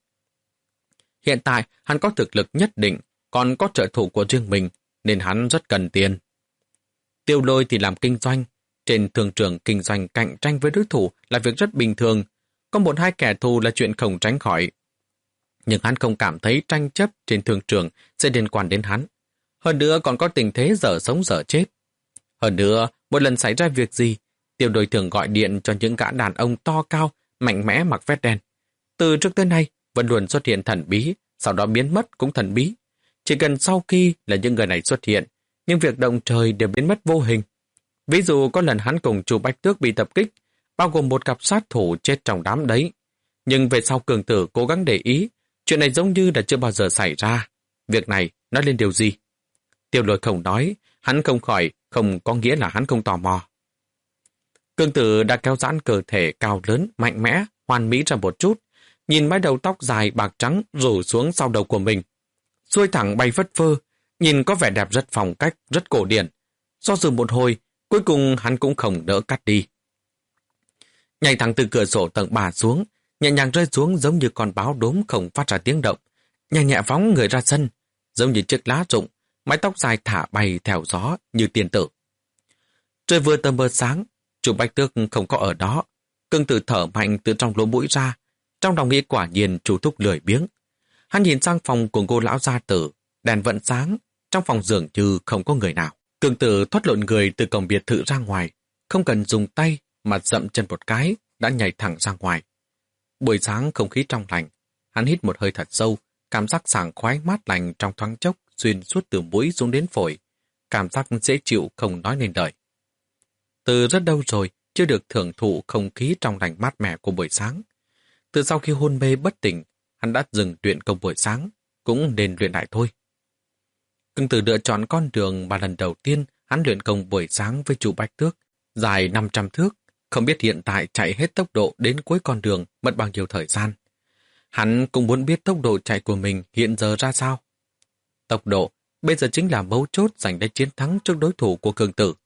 Hiện tại, hắn có thực lực nhất định, còn có trợ thủ của riêng mình, nên hắn rất cần tiền. Tiêu Lôi thì làm kinh doanh. Trên thương trường kinh doanh cạnh tranh với đối thủ là việc rất bình thường. Có một hai kẻ thù là chuyện không tránh khỏi. Nhưng hắn không cảm thấy tranh chấp trên thương trường sẽ liên quan đến hắn. Hơn nữa còn có tình thế dở sống dở chết. Hơn nữa, một lần xảy ra việc gì, Tiêu Đôi thường gọi điện cho những gã đàn ông to cao, mạnh mẽ mặc vest đen. Từ trước tới nay, vẫn luôn xuất hiện thần bí, sau đó biến mất cũng thần bí. Chỉ cần sau khi là những người này xuất hiện, nhưng việc động trời đều biến mất vô hình. Ví dụ có lần hắn cùng Chu Bách Tước bị tập kích, bao gồm một cặp sát thủ chết trong đám đấy. Nhưng về sau Cường Tử cố gắng để ý, chuyện này giống như đã chưa bao giờ xảy ra. Việc này nói lên điều gì? Tiêu Lôi không nói, hắn không khỏi, không có nghĩa là hắn không tò mò. Cường Tử đã kéo giãn cơ thể cao lớn, mạnh mẽ, hoàn mỹ ra một chút, nhìn mái đầu tóc dài bạc trắng rủ xuống sau đầu của mình. Xuôi thẳng bay phất phơ, nhìn có vẻ đẹp rất phong cách, rất cổ điển. Do dự một hồi, cuối cùng hắn cũng không đỡ cắt đi. Nhảy thẳng từ cửa sổ tầng ba xuống, nhẹ nhàng rơi xuống giống như con báo đốm không phát ra tiếng động, nhẹ nhẹ phóng người ra sân, giống như chiếc lá rụng, mái tóc dài thả bay theo gió như tiên tử. Trời vừa tờ mờ sáng, Chu Bách Tước không có ở đó. Cường Tử thở mạnh từ trong lỗ mũi ra, trong lòng nghĩ quả nhiên Chu Thúc lười biếng. Hắn nhìn sang phòng của cô lão gia tử, đèn vẫn sáng, trong phòng dường như không có người nào. Cường Tử thoát lộn người từ cổng biệt thự ra ngoài, không cần dùng tay mà dậm chân một cái, đã nhảy thẳng ra ngoài. Buổi sáng không khí trong lành, hắn hít một hơi thật sâu, cảm giác sảng khoái mát lành trong thoáng chốc xuyên suốt từ mũi xuống đến phổi, cảm giác dễ chịu không nói nên lời. Từ rất lâu rồi chưa được thưởng thụ không khí trong lành mát mẻ của buổi sáng. Từ sau khi hôn mê bất tỉnh, hắn đã dừng luyện công buổi sáng, cũng nên luyện lại thôi. Cường Tử lựa chọn con đường mà lần đầu tiên hắn luyện công buổi sáng với Chu Bách Tước, dài năm trăm thước, không biết hiện tại chạy hết tốc độ đến cuối con đường mất bao nhiêu thời gian. Hắn cũng muốn biết tốc độ chạy của mình hiện giờ ra sao. Tốc độ bây giờ chính là mấu chốt giành lấy chiến thắng trước đối thủ của Cường Tử.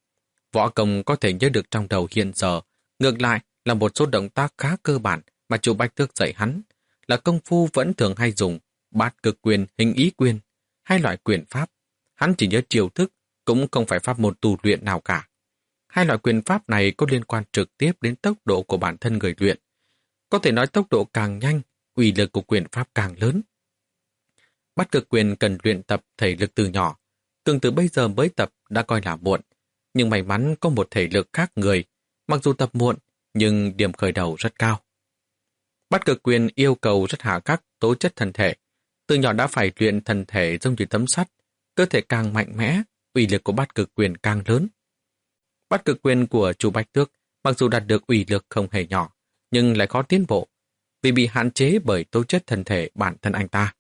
Võ công có thể nhớ được trong đầu hiện giờ, ngược lại là một số động tác khá cơ bản mà Chu Bách Tước dạy hắn, là công phu vẫn thường hay dùng, bát cực quyền, hình ý quyền, hai loại quyền pháp. Hắn chỉ nhớ chiêu thức, cũng không phải pháp môn tu luyện nào cả. Hai loại quyền pháp này có liên quan trực tiếp đến tốc độ của bản thân người luyện. Có thể nói tốc độ càng nhanh, uy lực của quyền pháp càng lớn. Bát cực quyền cần luyện tập thể lực từ nhỏ. Cường Tử bây giờ mới tập đã coi là muộn, nhưng may mắn có một thể lực khác người. Mặc dù tập muộn, nhưng điểm khởi đầu rất cao. Bát cực quyền yêu cầu rất hà khắc tố chất thân thể. Từ nhỏ đã phải luyện thân thể giống như tấm sắt, cơ thể càng mạnh mẽ, uy lực của bát cực quyền càng lớn. Bát cực quyền của Chu Bách Tước mặc dù đạt được uy lực không hề nhỏ, nhưng lại khó tiến bộ, vì bị hạn chế bởi tố chất thân thể bản thân anh ta.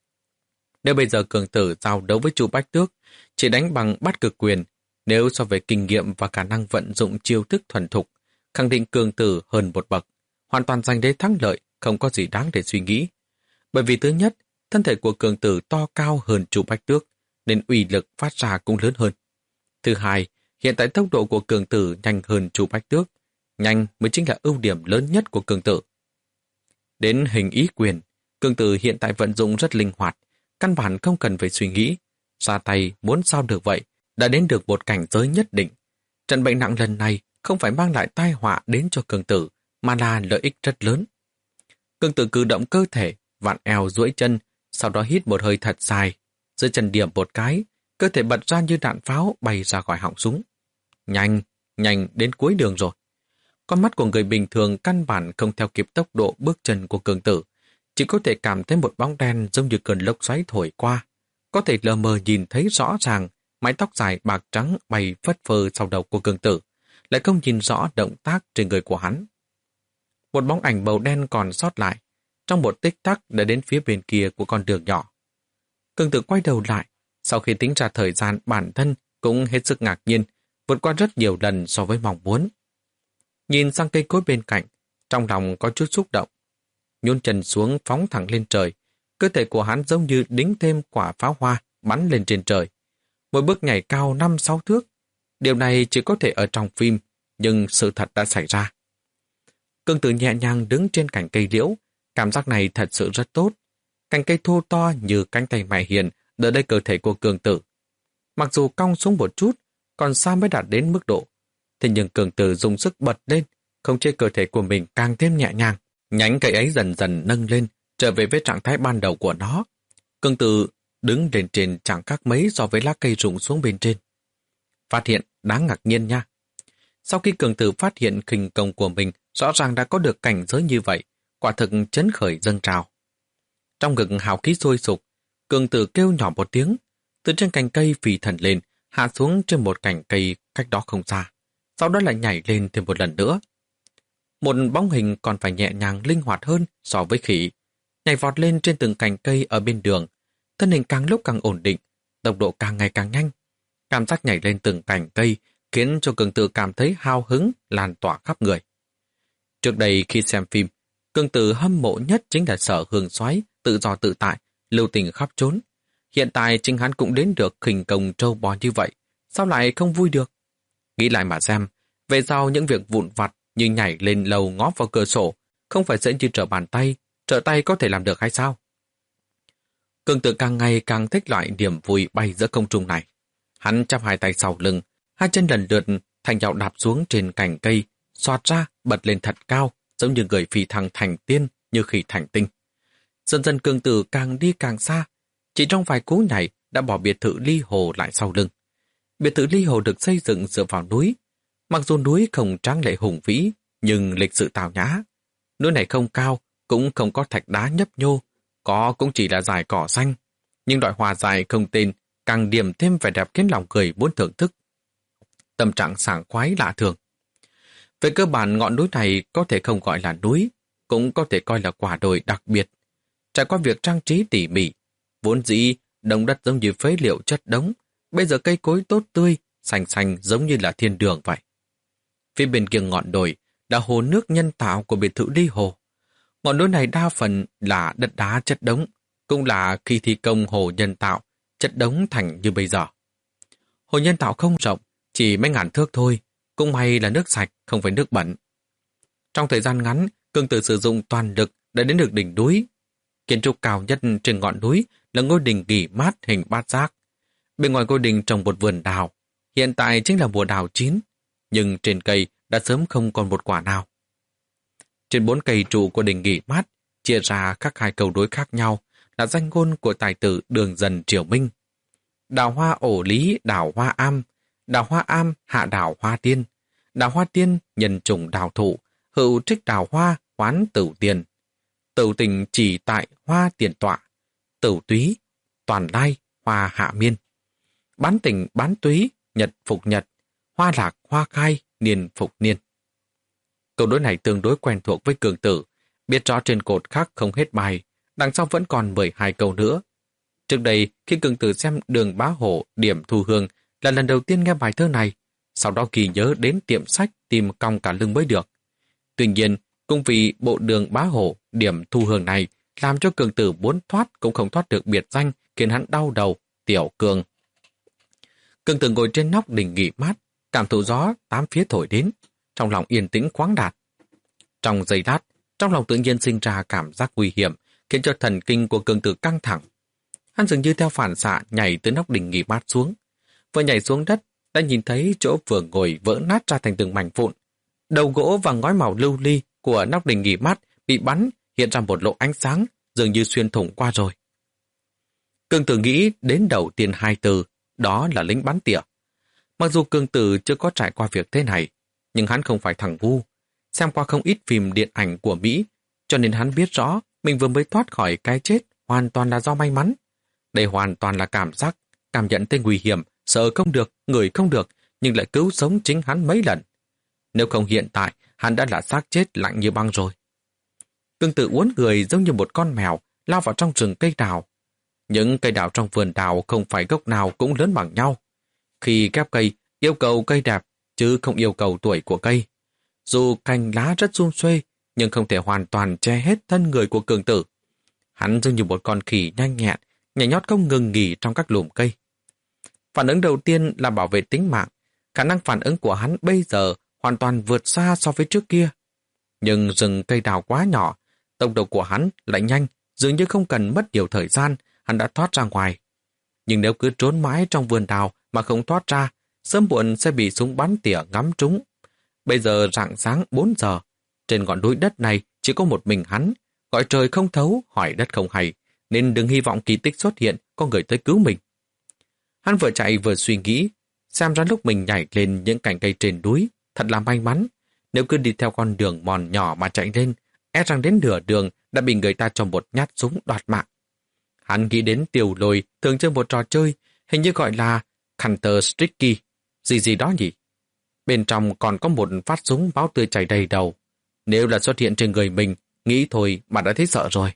Nếu bây giờ Cường Tử giao đấu với Chu Bách Tước, chỉ đánh bằng bát cực quyền, nếu so về kinh nghiệm và khả năng vận dụng chiêu thức thuần thục, khẳng định Cường Tử hơn một bậc, hoàn toàn giành lấy thắng lợi, không có gì đáng để suy nghĩ. Bởi vì thứ nhất, thân thể của Cường Tử to cao hơn Chu Bách Tước, nên uy lực phát ra cũng lớn hơn. Thứ hai, hiện tại tốc độ của Cường Tử nhanh hơn Chu Bách Tước, nhanh mới chính là ưu điểm lớn nhất của Cường Tử. Đến hình ý quyền, Cường Tử hiện tại vận dụng rất linh hoạt, căn bản không cần phải suy nghĩ, ra tay muốn sao được vậy, đã đến được một cảnh giới nhất định. Trận bệnh nặng lần này không phải mang lại tai họa đến cho Cường Tử, mà là lợi ích rất lớn. Cường Tử cử động cơ thể, vặn eo duỗi chân, sau đó hít một hơi thật dài, dưới chân điểm một cái, cơ thể bật ra như đạn pháo bay ra khỏi họng súng. Nhanh, nhanh đến cuối đường rồi. Con mắt của người bình thường căn bản không theo kịp tốc độ bước chân của Cường Tử, chỉ có thể cảm thấy một bóng đen giống như cơn lốc xoáy thổi qua, có thể lờ mờ nhìn thấy rõ ràng mái tóc dài bạc trắng bay phất phơ sau đầu của Cường Tử, lại không nhìn rõ động tác trên người của hắn. Một bóng ảnh màu đen còn sót lại, trong một tích tắc đã đến phía bên kia của con đường nhỏ. Cường Tử quay đầu lại, sau khi tính ra thời gian bản thân cũng hết sức ngạc nhiên, vượt qua rất nhiều lần so với mong muốn. Nhìn sang cây cối bên cạnh, trong lòng có chút xúc động. Nhún chân xuống phóng thẳng lên trời, cơ thể của hắn giống như đính thêm quả pháo hoa bắn lên trên trời. Một bước nhảy cao năm sáu thước. Điều này chỉ có thể ở trong phim, nhưng sự thật đã xảy ra. Cường Tử nhẹ nhàng đứng trên cành cây liễu, cảm giác này thật sự rất tốt. Cành cây thô to như cánh tay mẹ hiền đỡ lấy cơ thể của Cường Tử. Mặc dù cong xuống một chút, còn xa mới đạt đến mức độ. Thế nhưng Cường Tử dùng sức bật lên, không chế cơ thể của mình càng thêm nhẹ nhàng. Nhánh cây ấy dần dần nâng lên, trở về với trạng thái ban đầu của nó. Cường Tử đứng lên trên chẳng khác mấy so với lá cây rụng xuống bên trên. Phát hiện đáng ngạc nhiên nha. Sau khi Cường Tử phát hiện khinh công của mình rõ ràng đã có được cảnh giới như vậy, quả thực chấn khởi dâng trào. Trong ngực hào khí sôi sục, Cường Tử kêu nhỏ một tiếng, từ trên cành cây phì thần lên, hạ xuống trên một cành cây cách đó không xa, sau đó lại nhảy lên thêm một lần nữa. Một bóng hình còn phải nhẹ nhàng linh hoạt hơn so với khỉ, nhảy vọt lên trên từng cành cây ở bên đường, thân hình càng lúc càng ổn định, tốc độ càng ngày càng nhanh. Cảm giác nhảy lên từng cành cây khiến cho Cường Tử cảm thấy hào hứng lan tỏa khắp người. Trước đây khi xem phim, Cường Tử hâm mộ nhất chính là Sở Hương Soái tự do tự tại, lưu tình khắp trốn. Hiện tại chính hắn cũng đến được khinh công trâu bò như vậy, sao lại không vui được? Nghĩ lại mà xem, về sau những việc vụn vặt như nhảy lên lầu ngó vào cửa sổ, không phải dễ như trở bàn tay, trở tay có thể làm được hay sao? Cường Tử càng ngày càng thích loại niềm vui bay giữa không trung này. Hắn chắp hai tay sau lưng, hai chân lần lượt thành nhạo đạp xuống trên cành cây, xoạt ra, bật lên thật cao, giống như người phi thăng thành tiên, như khi thành tinh. Dần dần Cường Tử càng đi càng xa, chỉ trong vài cú nhảy đã bỏ biệt thự Ly Hồ lại sau lưng. Biệt thự Ly Hồ được xây dựng dựa vào núi. Mặc dù núi không tráng lệ hùng vĩ, nhưng lịch sự tào nhã. Núi này không cao, cũng không có thạch đá nhấp nhô, có cũng chỉ là dải cỏ xanh. Nhưng loại hoa dài không tên, càng điểm thêm vẻ đẹp khiến lòng người muốn thưởng thức. Tâm trạng sảng khoái lạ thường. Về cơ bản ngọn núi này có thể không gọi là núi, cũng có thể coi là quả đồi đặc biệt. Trải qua việc trang trí tỉ mỉ, vốn dĩ đồng đất giống như phế liệu chất đống, bây giờ cây cối tốt tươi, xanh xanh giống như là thiên đường vậy. Phía bên kia ngọn đồi là hồ nước nhân tạo của biệt thự Ly Hồ. Ngọn núi này đa phần là đất đá chất đống, cũng là khi thi công hồ nhân tạo, chất đống thành như bây giờ. Hồ nhân tạo không rộng, chỉ mấy ngàn thước thôi, cũng may là nước sạch, không phải nước bẩn. Trong thời gian ngắn, Cường Tử sử dụng toàn lực đã đến được đỉnh núi. Kiến trúc cao nhất trên ngọn núi là ngôi đình nghỉ mát hình bát giác. Bên ngoài ngôi đình trồng một vườn đào, hiện tại chính là mùa đào chín, nhưng trên cây đã sớm không còn một quả nào. Trên bốn cây trụ của đình nghỉ mát, chia ra các hai câu đối khác nhau là danh ngôn của tài tử Đường Dần Triều Minh. Đào hoa ổ lý đào hoa am, đào hoa am hạ đào hoa tiên, đào hoa tiên nhân trùng đào thụ, hữu trích đào hoa hoán tửu tiền. Tửu tình chỉ tại hoa tiền tọa, tửu túy, toàn lai, hoa hạ miên. Bán tình bán túy, nhật phục nhật, hoa lạc hoa khai, niên phục niên. Câu đối này tương đối quen thuộc với Cường Tử, biết rõ trên cột khác không hết bài, đằng sau vẫn còn mười hai câu nữa. Trước đây, khi Cường Tử xem Đường Bá Hổ điểm thu hương là lần đầu tiên nghe bài thơ này, sau đó kỳ nhớ đến tiệm sách tìm cong cả lưng mới được. Tuy nhiên, cũng vì bộ Đường Bá Hổ điểm thu hương này làm cho Cường Tử muốn thoát cũng không thoát được biệt danh, khiến hắn đau đầu, Tiểu Cường. Cường Tử ngồi trên nóc đỉnh nghỉ mát, cảm thụ gió tám phía thổi đến, trong lòng yên tĩnh khoáng đạt. Trong giây lát, trong lòng tự nhiên sinh ra cảm giác nguy hiểm, khiến cho thần kinh của Cường Tử căng thẳng. Hắn dường như theo phản xạ nhảy từ nóc đỉnh nghỉ mát xuống. Vừa nhảy xuống đất, đã nhìn thấy chỗ vừa ngồi vỡ nát ra thành từng mảnh vụn. Đầu gỗ và ngói màu lưu ly của nóc đỉnh nghỉ mát bị bắn, hiện ra một lỗ ánh sáng, dường như xuyên thủng qua rồi. Cường Tử nghĩ đến đầu tiên hai từ, đó là lính bắn tỉa. Mặc dù Cường Tử chưa có trải qua việc thế này, nhưng hắn không phải thằng ngu. Xem qua không ít phim điện ảnh của Mỹ, cho nên hắn biết rõ mình vừa mới thoát khỏi cái chết hoàn toàn là do may mắn. Đây hoàn toàn là cảm giác, cảm nhận tên nguy hiểm, sợ không được, người không được, nhưng lại cứu sống chính hắn mấy lần. Nếu không hiện tại, hắn đã là xác chết lạnh như băng rồi. Cường Tử uốn người giống như một con mèo, lao vào trong rừng cây đào. Những cây đào trong vườn đào không phải gốc nào cũng lớn bằng nhau. Khi ghép cây, yêu cầu cây đẹp, chứ không yêu cầu tuổi của cây. Dù cành lá rất sum xuê, nhưng không thể hoàn toàn che hết thân người của Cường Tử. Hắn giống như một con khỉ nhanh nhẹn, nhảy nhót không ngừng nghỉ trong các lùm cây. Phản ứng đầu tiên là bảo vệ tính mạng. Khả năng phản ứng của hắn bây giờ hoàn toàn vượt xa so với trước kia. Nhưng rừng cây đào quá nhỏ, tốc độ của hắn lại nhanh, dường như không cần mất nhiều thời gian, hắn đã thoát ra ngoài. Nhưng nếu cứ trốn mãi trong vườn đào mà không thoát ra, sớm muộn sẽ bị súng bắn tỉa ngắm trúng. Bây giờ rạng sáng bốn giờ, trên ngọn núi đất này chỉ có một mình hắn, gọi trời không thấu, hỏi đất không hay, nên đừng hy vọng kỳ tích xuất hiện có người tới cứu mình. Hắn vừa chạy vừa suy nghĩ, xem ra lúc mình nhảy lên những cành cây trên núi, thật là may mắn. Nếu cứ đi theo con đường mòn nhỏ mà chạy lên, e rằng đến nửa đường đã bị người ta cho một nhát súng đoạt mạng. Hắn nghĩ đến Tiểu Lôi thường chơi một trò chơi, hình như gọi là Counter Strike, gì gì đó nhỉ? Bên trong còn có một phát súng máu tươi chảy đầy đầu. Nếu là xuất hiện trên người mình, nghĩ thôi mà đã thấy sợ rồi.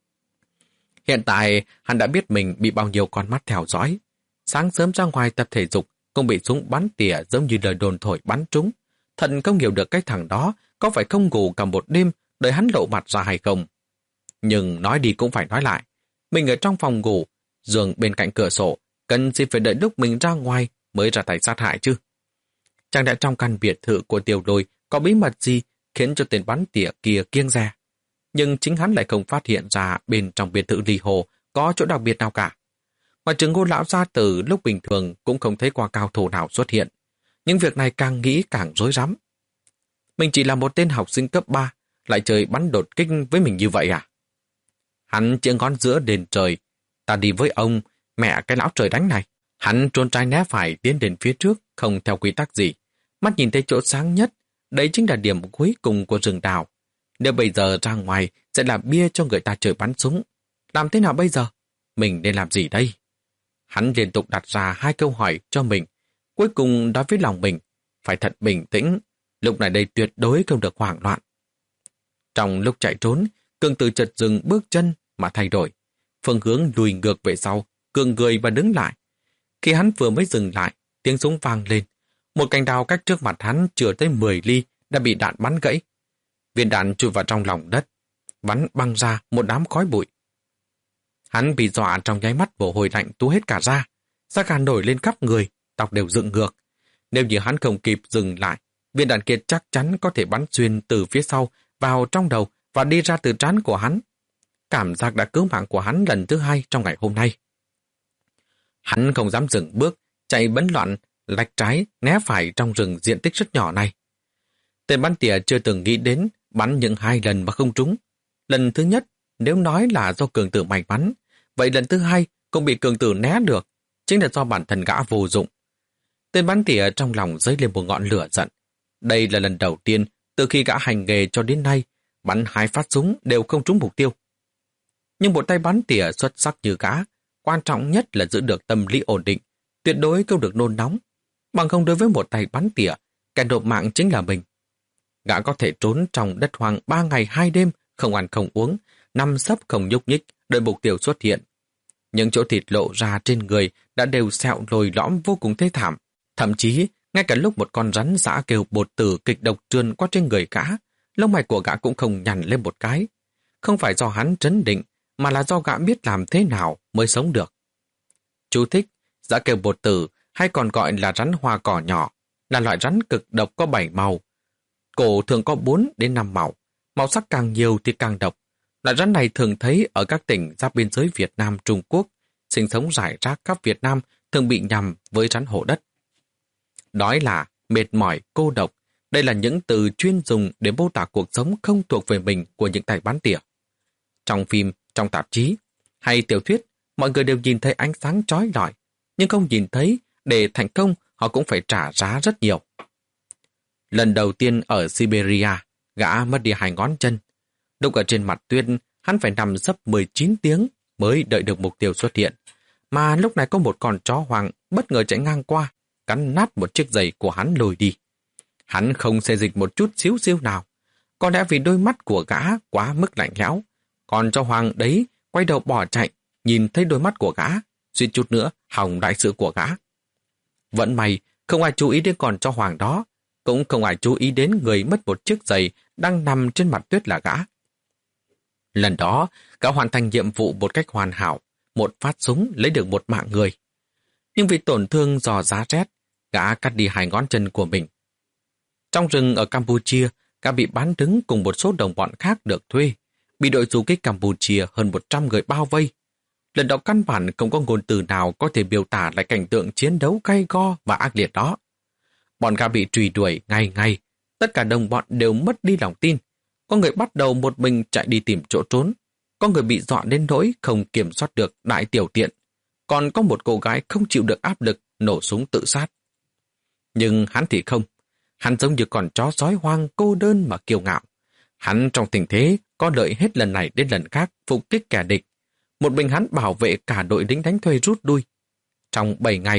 Hiện tại, hắn đã biết mình bị bao nhiêu con mắt theo dõi. Sáng sớm ra ngoài tập thể dục, cũng bị súng bắn tỉa giống như lời đồn thổi bắn trúng. Thật không hiểu được cái thằng đó có phải không ngủ cả một đêm đợi hắn lộ mặt ra hay không. Nhưng nói đi cũng phải nói lại. Mình ở trong phòng ngủ, giường bên cạnh cửa sổ, cần gì phải đợi lúc mình ra ngoài mới ra tay sát hại chứ. Chẳng lẽ trong căn biệt thự của Tiểu Lôi có bí mật gì khiến cho tên bắn tỉa kia kiêng dè? Nhưng chính hắn lại không phát hiện ra bên trong biệt thự Ly Hồ có chỗ đặc biệt nào cả. Mà trừ Ngô lão gia tử lúc bình thường cũng không thấy qua cao thủ nào xuất hiện. Nhưng việc này càng nghĩ càng rối rắm. Mình chỉ là một tên học sinh cấp ba, lại chơi bắn đột kích với mình như vậy à? Hắn chĩa ngón giữa đền trời. Ta đi với ông, mẹ cái lão trời đánh này. Hắn trốn trái né phải tiến đến phía trước, không theo quy tắc gì. Mắt nhìn thấy chỗ sáng nhất, đấy chính là điểm cuối cùng của rừng đào. Nếu bây giờ ra ngoài sẽ là bia cho người ta chơi bắn súng. Làm thế nào bây giờ? Mình nên làm gì đây? Hắn liên tục đặt ra hai câu hỏi cho mình. Cuối cùng nói với lòng mình, phải thật bình tĩnh. Lúc này đây tuyệt đối không được hoảng loạn. Trong lúc chạy trốn, Cường Tử chợt dừng bước chân mà thay đổi. Phương hướng lùi ngược về sau, Cường người và đứng lại. Khi hắn vừa mới dừng lại, tiếng súng vang lên. Một cành đào cách trước mặt hắn chưa tới mười ly đã bị đạn bắn gãy. Viên đạn chui vào trong lòng đất, bắn băng ra một đám khói bụi. Hắn bị dọa trong nháy mắt mồ hôi lạnh túa hết cả ra, da gà nổi lên khắp người, tóc đều dựng ngược. Nếu như hắn không kịp dừng lại, viên đạn kia chắc chắn có thể bắn xuyên từ phía sau vào trong đầu và đi ra từ trán của hắn. Cảm giác đã cứu mạng của hắn lần thứ hai trong ngày hôm nay. Hắn không dám dừng bước, chạy bấn loạn, lạch trái, né phải trong rừng diện tích rất nhỏ này. Tên bắn tỉa chưa từng nghĩ đến bắn những hai lần mà không trúng. Lần thứ nhất, nếu nói là do Cường Tử may mắn, vậy lần thứ hai cũng bị Cường Tử né được, chính là do bản thân gã vô dụng. Tên bắn tỉa trong lòng dấy lên một ngọn lửa giận. Đây là lần đầu tiên từ khi gã hành nghề cho đến nay, bắn hai phát súng đều không trúng mục tiêu. Nhưng một tay bắn tỉa xuất sắc như gã, quan trọng nhất là giữ được tâm lý ổn định, tuyệt đối không được nôn nóng. Bằng không đối với một tay bắn tỉa, kẻ nộp mạng chính là mình. Gã có thể trốn trong đất hoang ba ngày hai đêm, không ăn không uống, nằm sấp không nhúc nhích, đợi mục tiêu xuất hiện. Những chỗ thịt lộ ra trên người đã đều sẹo lồi lõm vô cùng thê thảm. Thậm chí, ngay cả lúc một con rắn dã kêu bột tử kịch độc trườn qua trên người gã, lông mày của gã cũng không nhằn lên một cái. Không phải do hắn trấn định, mà là do gã biết làm thế nào mới sống được. Chú thích, dã kêu bột tử, hay còn gọi là rắn hoa cỏ nhỏ, là loại rắn cực độc có bảy màu. Cổ thường có bốn đến năm màu, màu sắc càng nhiều thì càng độc. Loại rắn này thường thấy ở các tỉnh giáp biên giới Việt Nam, Trung Quốc, sinh sống rải rác khắp Việt Nam, thường bị nhầm với rắn hổ đất. Đói là mệt mỏi, cô độc, đây là những từ chuyên dùng để mô tả cuộc sống không thuộc về mình của những tay bắn tỉa. Trong phim, trong tạp chí hay tiểu thuyết, mọi người đều nhìn thấy ánh sáng chói lọi, nhưng không nhìn thấy để thành công họ cũng phải trả giá rất nhiều. Lần đầu tiên ở Siberia, gã mất đi hai ngón chân. Lúc ở trên mặt tuyết, hắn phải nằm sấp mười chín tiếng mới đợi được mục tiêu xuất hiện. Mà lúc này có một con chó hoang bất ngờ chạy ngang qua, cắn nát một chiếc giày của hắn lồi đi. Hắn không xê dịch một chút xíu xíu nào. Có lẽ vì đôi mắt của gã quá mức lạnh lẽo. Còn chó hoang đấy quay đầu bỏ chạy, nhìn thấy đôi mắt của gã, suýt chút nữa hỏng đại sự của gã. Vẫn may, không ai chú ý đến con chó hoang đó, cũng không ai chú ý đến người mất một chiếc giày đang nằm trên mặt tuyết là gã. Lần đó, gã hoàn thành nhiệm vụ một cách hoàn hảo, một phát súng lấy được một mạng người. Nhưng vì tổn thương do giá rét, gã cắt đi hai ngón chân của mình. Trong rừng ở Campuchia, gã bị bán đứng cùng một số đồng bọn khác được thuê, bị đội du kích Campuchia hơn một trăm người bao vây. Lần đó căn bản không có ngôn từ nào có thể biểu tả lại cảnh tượng chiến đấu gay go và ác liệt đó. Bọn gã bị truy đuổi ngày ngày, tất cả đồng bọn đều mất đi lòng tin. Có người bắt đầu một mình chạy đi tìm chỗ trốn, có người bị dọa đến nỗi không kiểm soát được đại tiểu tiện, còn có một cô gái không chịu được áp lực nổ súng tự sát. Nhưng hắn thì không, hắn giống như con chó sói hoang cô đơn mà kiêu ngạo. Hắn trong tình thế có lợi hết lần này đến lần khác phục kích kẻ địch. Một mình hắn bảo vệ cả đội lính đánh thuê rút lui. Trong bảy ngày,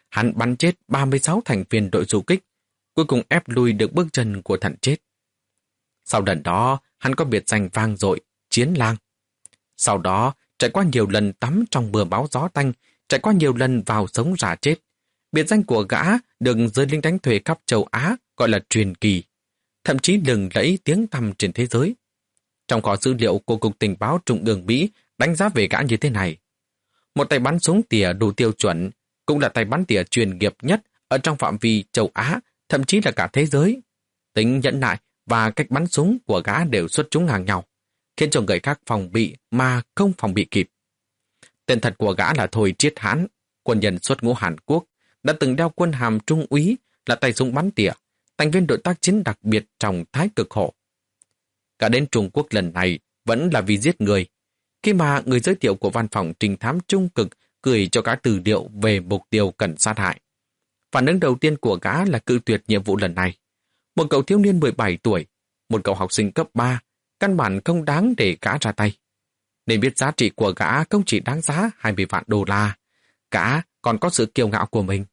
hắn bắn chết ba mươi sáu thành viên đội du kích, cuối cùng ép lui được bước chân của thằng chết. Sau lần đó, hắn có biệt danh vang dội, Chiến Lang. Sau đó, trải qua nhiều lần tắm trong mưa bão gió tanh, trải qua nhiều lần vào sống rả chết. Biệt danh của gã được giới lính đánh thuê khắp châu Á gọi là truyền kỳ, thậm chí lừng lẫy tiếng tăm trên thế giới. Trong kho dữ liệu của Cục Tình báo Trung ương Mỹ đánh giá về gã như thế này. Một tay bắn súng tỉa đủ tiêu chuẩn, cũng là tay bắn tỉa chuyên nghiệp nhất ở trong phạm vi châu Á, thậm chí là cả thế giới. Tính nhẫn nại và cách bắn súng của gã đều xuất chúng ngang nhau, khiến cho người khác phòng bị mà không phòng bị kịp. Tên thật của gã là Thôi Triết Hán, quân nhân xuất ngũ Hàn Quốc, đã từng đeo quân hàm trung úy, là tay súng bắn tỉa, thành viên đội tác chiến đặc biệt trong Thái Cực Hộ. Cả đến Trung Quốc lần này vẫn là vì giết người. Khi mà người giới thiệu của văn phòng trinh thám Trung Cực gửi cho cả tư liệu về mục tiêu cần sát hại. Phản ứng đầu tiên của gã là cự tuyệt nhiệm vụ lần này. Một cậu thiếu niên mười bảy tuổi, một cậu học sinh cấp ba, căn bản không đáng để gã ra tay. Nên biết giá trị của gã không chỉ đáng giá hai mươi vạn đô la, gã còn có sự kiêu ngạo của mình.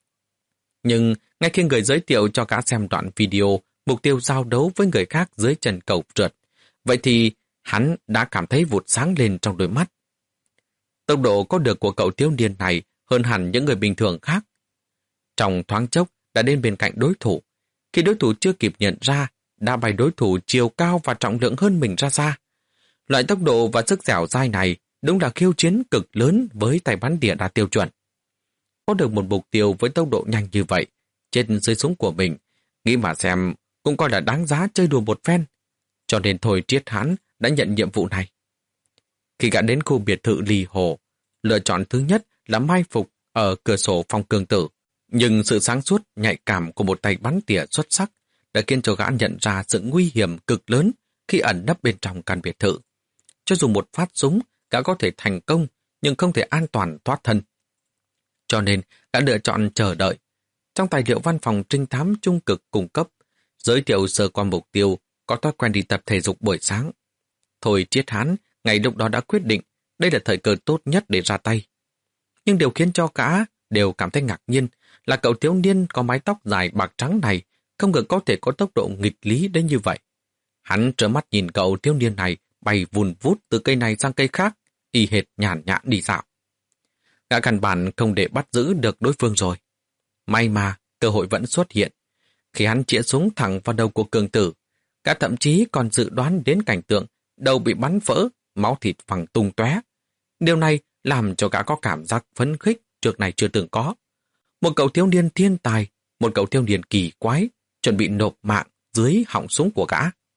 Nhưng ngay khi người giới thiệu cho gã xem đoạn video mục tiêu giao đấu với người khác dưới chân cầu trượt, vậy thì hắn đã cảm thấy vụt sáng lên trong đôi mắt. Tốc độ có được của cậu thiếu niên này hơn hẳn những người bình thường khác. Trong thoáng chốc đã đến bên cạnh đối thủ. Khi đối thủ chưa kịp nhận ra, đã bay đối thủ chiều cao và trọng lượng hơn mình ra xa. Loại tốc độ và sức dẻo dai này đúng là khiêu chiến cực lớn với tay bắn tỉa đạt tiêu chuẩn. Có được một mục tiêu với tốc độ nhanh như vậy, trên dưới súng của mình, nghĩ mà xem cũng coi là đáng giá chơi đùa một phen. Cho nên Thôi Triết Hán đã nhận nhiệm vụ này. Khi gã đến khu biệt thự Lì Hồ, lựa chọn thứ nhất là mai phục ở cửa sổ phòng Cường Tử. Nhưng sự sáng suốt, nhạy cảm của một tay bắn tỉa xuất sắc đã khiến cho gã nhận ra sự nguy hiểm cực lớn khi ẩn nấp bên trong căn biệt thự. Cho dù một phát súng, gã có thể thành công, nhưng không thể an toàn thoát thân. Cho nên, gã lựa chọn chờ đợi. Trong tài liệu văn phòng trinh thám Trung Cực cung cấp, giới thiệu sơ qua mục tiêu, có thói quen đi tập thể dục buổi sáng. Thôi Triết Hán ngày lúc đó đã quyết định đây là thời cơ tốt nhất để ra tay. Nhưng điều khiến cho gã đều cảm thấy ngạc nhiên là cậu thiếu niên có mái tóc dài bạc trắng này không ngờ có thể có tốc độ nghịch lý đến như vậy. Hắn trợn mắt nhìn cậu thiếu niên này bay vùn vút từ cây này sang cây khác, y hệt nhàn nhã đi dạo. Gã căn bản không để bắt giữ được đối phương rồi. May mà cơ hội vẫn xuất hiện. Khi hắn chĩa súng thẳng vào đầu của Cường Tử, gã thậm chí còn dự đoán đến cảnh tượng đầu bị bắn vỡ, máu thịt phẳng tung tóe. Điều này làm cho gã có cảm giác phấn khích trước này chưa từng có. Một cậu thiếu niên thiên tài, một cậu thiếu niên kỳ quái, chuẩn bị nộp mạng dưới họng súng của gã.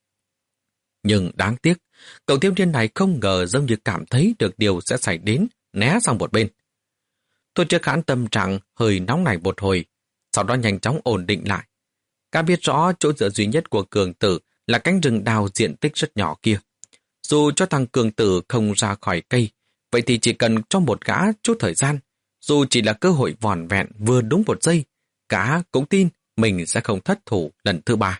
Nhưng đáng tiếc, cậu thiếu niên này không ngờ giống như cảm thấy được điều sẽ xảy đến, né sang một bên. Thôi Triết Hán tâm trạng hơi nóng nảy một hồi, sau đó nhanh chóng ổn định lại. Gã biết rõ chỗ dựa duy nhất của Cường Tử là cánh rừng đào diện tích rất nhỏ kia. Dù cho thằng Cường Tử không ra khỏi cây, vậy thì chỉ cần cho một gã chút thời gian, dù chỉ là cơ hội vỏn vẹn vừa đúng một giây, gã cũng tin mình sẽ không thất thủ lần thứ ba.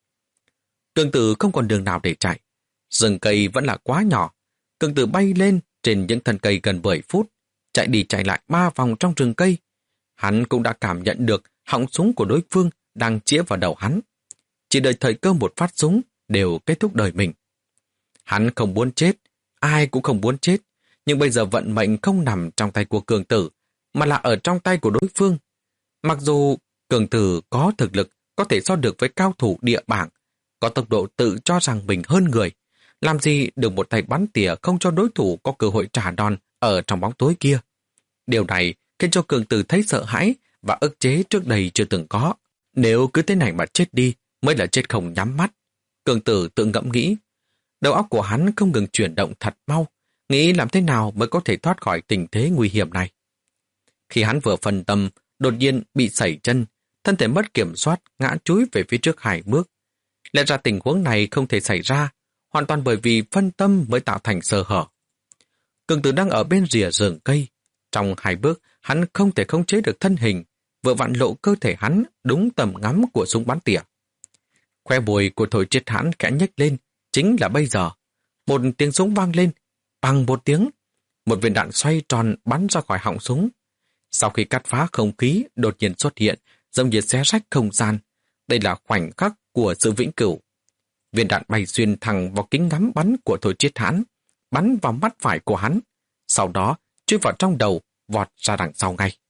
Cường Tử không còn đường nào để chạy. Rừng cây vẫn là quá nhỏ. Cường Tử bay lên trên những thân cây gần mười phút, chạy đi chạy lại ba vòng trong rừng cây. Hắn cũng đã cảm nhận được họng súng của đối phương đang chĩa vào đầu hắn. Chỉ đợi thời cơ một phát súng đều kết thúc đời mình. Hắn không muốn chết, ai cũng không muốn chết, nhưng bây giờ vận mệnh không nằm trong tay của Cường Tử, mà là ở trong tay của đối phương. Mặc dù Cường Tử có thực lực có thể so được với cao thủ địa bảng, có tốc độ tự cho rằng mình hơn người, làm gì được một tay bắn tỉa không cho đối thủ có cơ hội trả đòn ở trong bóng tối kia. Điều này khiến cho Cường Tử thấy sợ hãi và ức chế trước đây chưa từng có. Nếu cứ thế này mà chết đi, mới là chết không nhắm mắt. Cường Tử tự ngẫm nghĩ. Đầu óc của hắn không ngừng chuyển động thật mau, nghĩ làm thế nào mới có thể thoát khỏi tình thế nguy hiểm này. Khi hắn vừa phân tâm, đột nhiên bị sẩy chân, thân thể mất kiểm soát, ngã chúi về phía trước hai bước. Lẽ ra tình huống này không thể xảy ra, hoàn toàn bởi vì phân tâm mới tạo thành sơ hở. Cường Tử đang ở bên rìa rừng cây. Trong hai bước, hắn không thể khống chế được thân hình, vừa vặn lộ cơ thể hắn đúng tầm ngắm của súng bắn tỉa. Khoe môi của Thôi Triết Hán khẽ nhếch lên, chính là bây giờ. Một tiếng súng vang lên, bằng một tiếng, một viên đạn xoay tròn bắn ra khỏi họng súng. Sau khi cắt phá không khí đột nhiên xuất hiện, giống như xé rách không gian. Đây là khoảnh khắc của sự vĩnh cửu. Viên đạn bay xuyên thẳng vào kính ngắm bắn của Thôi Triết Hãn, bắn vào mắt phải của hắn. Sau đó, chui vào trong đầu, vọt ra đằng sau ngay.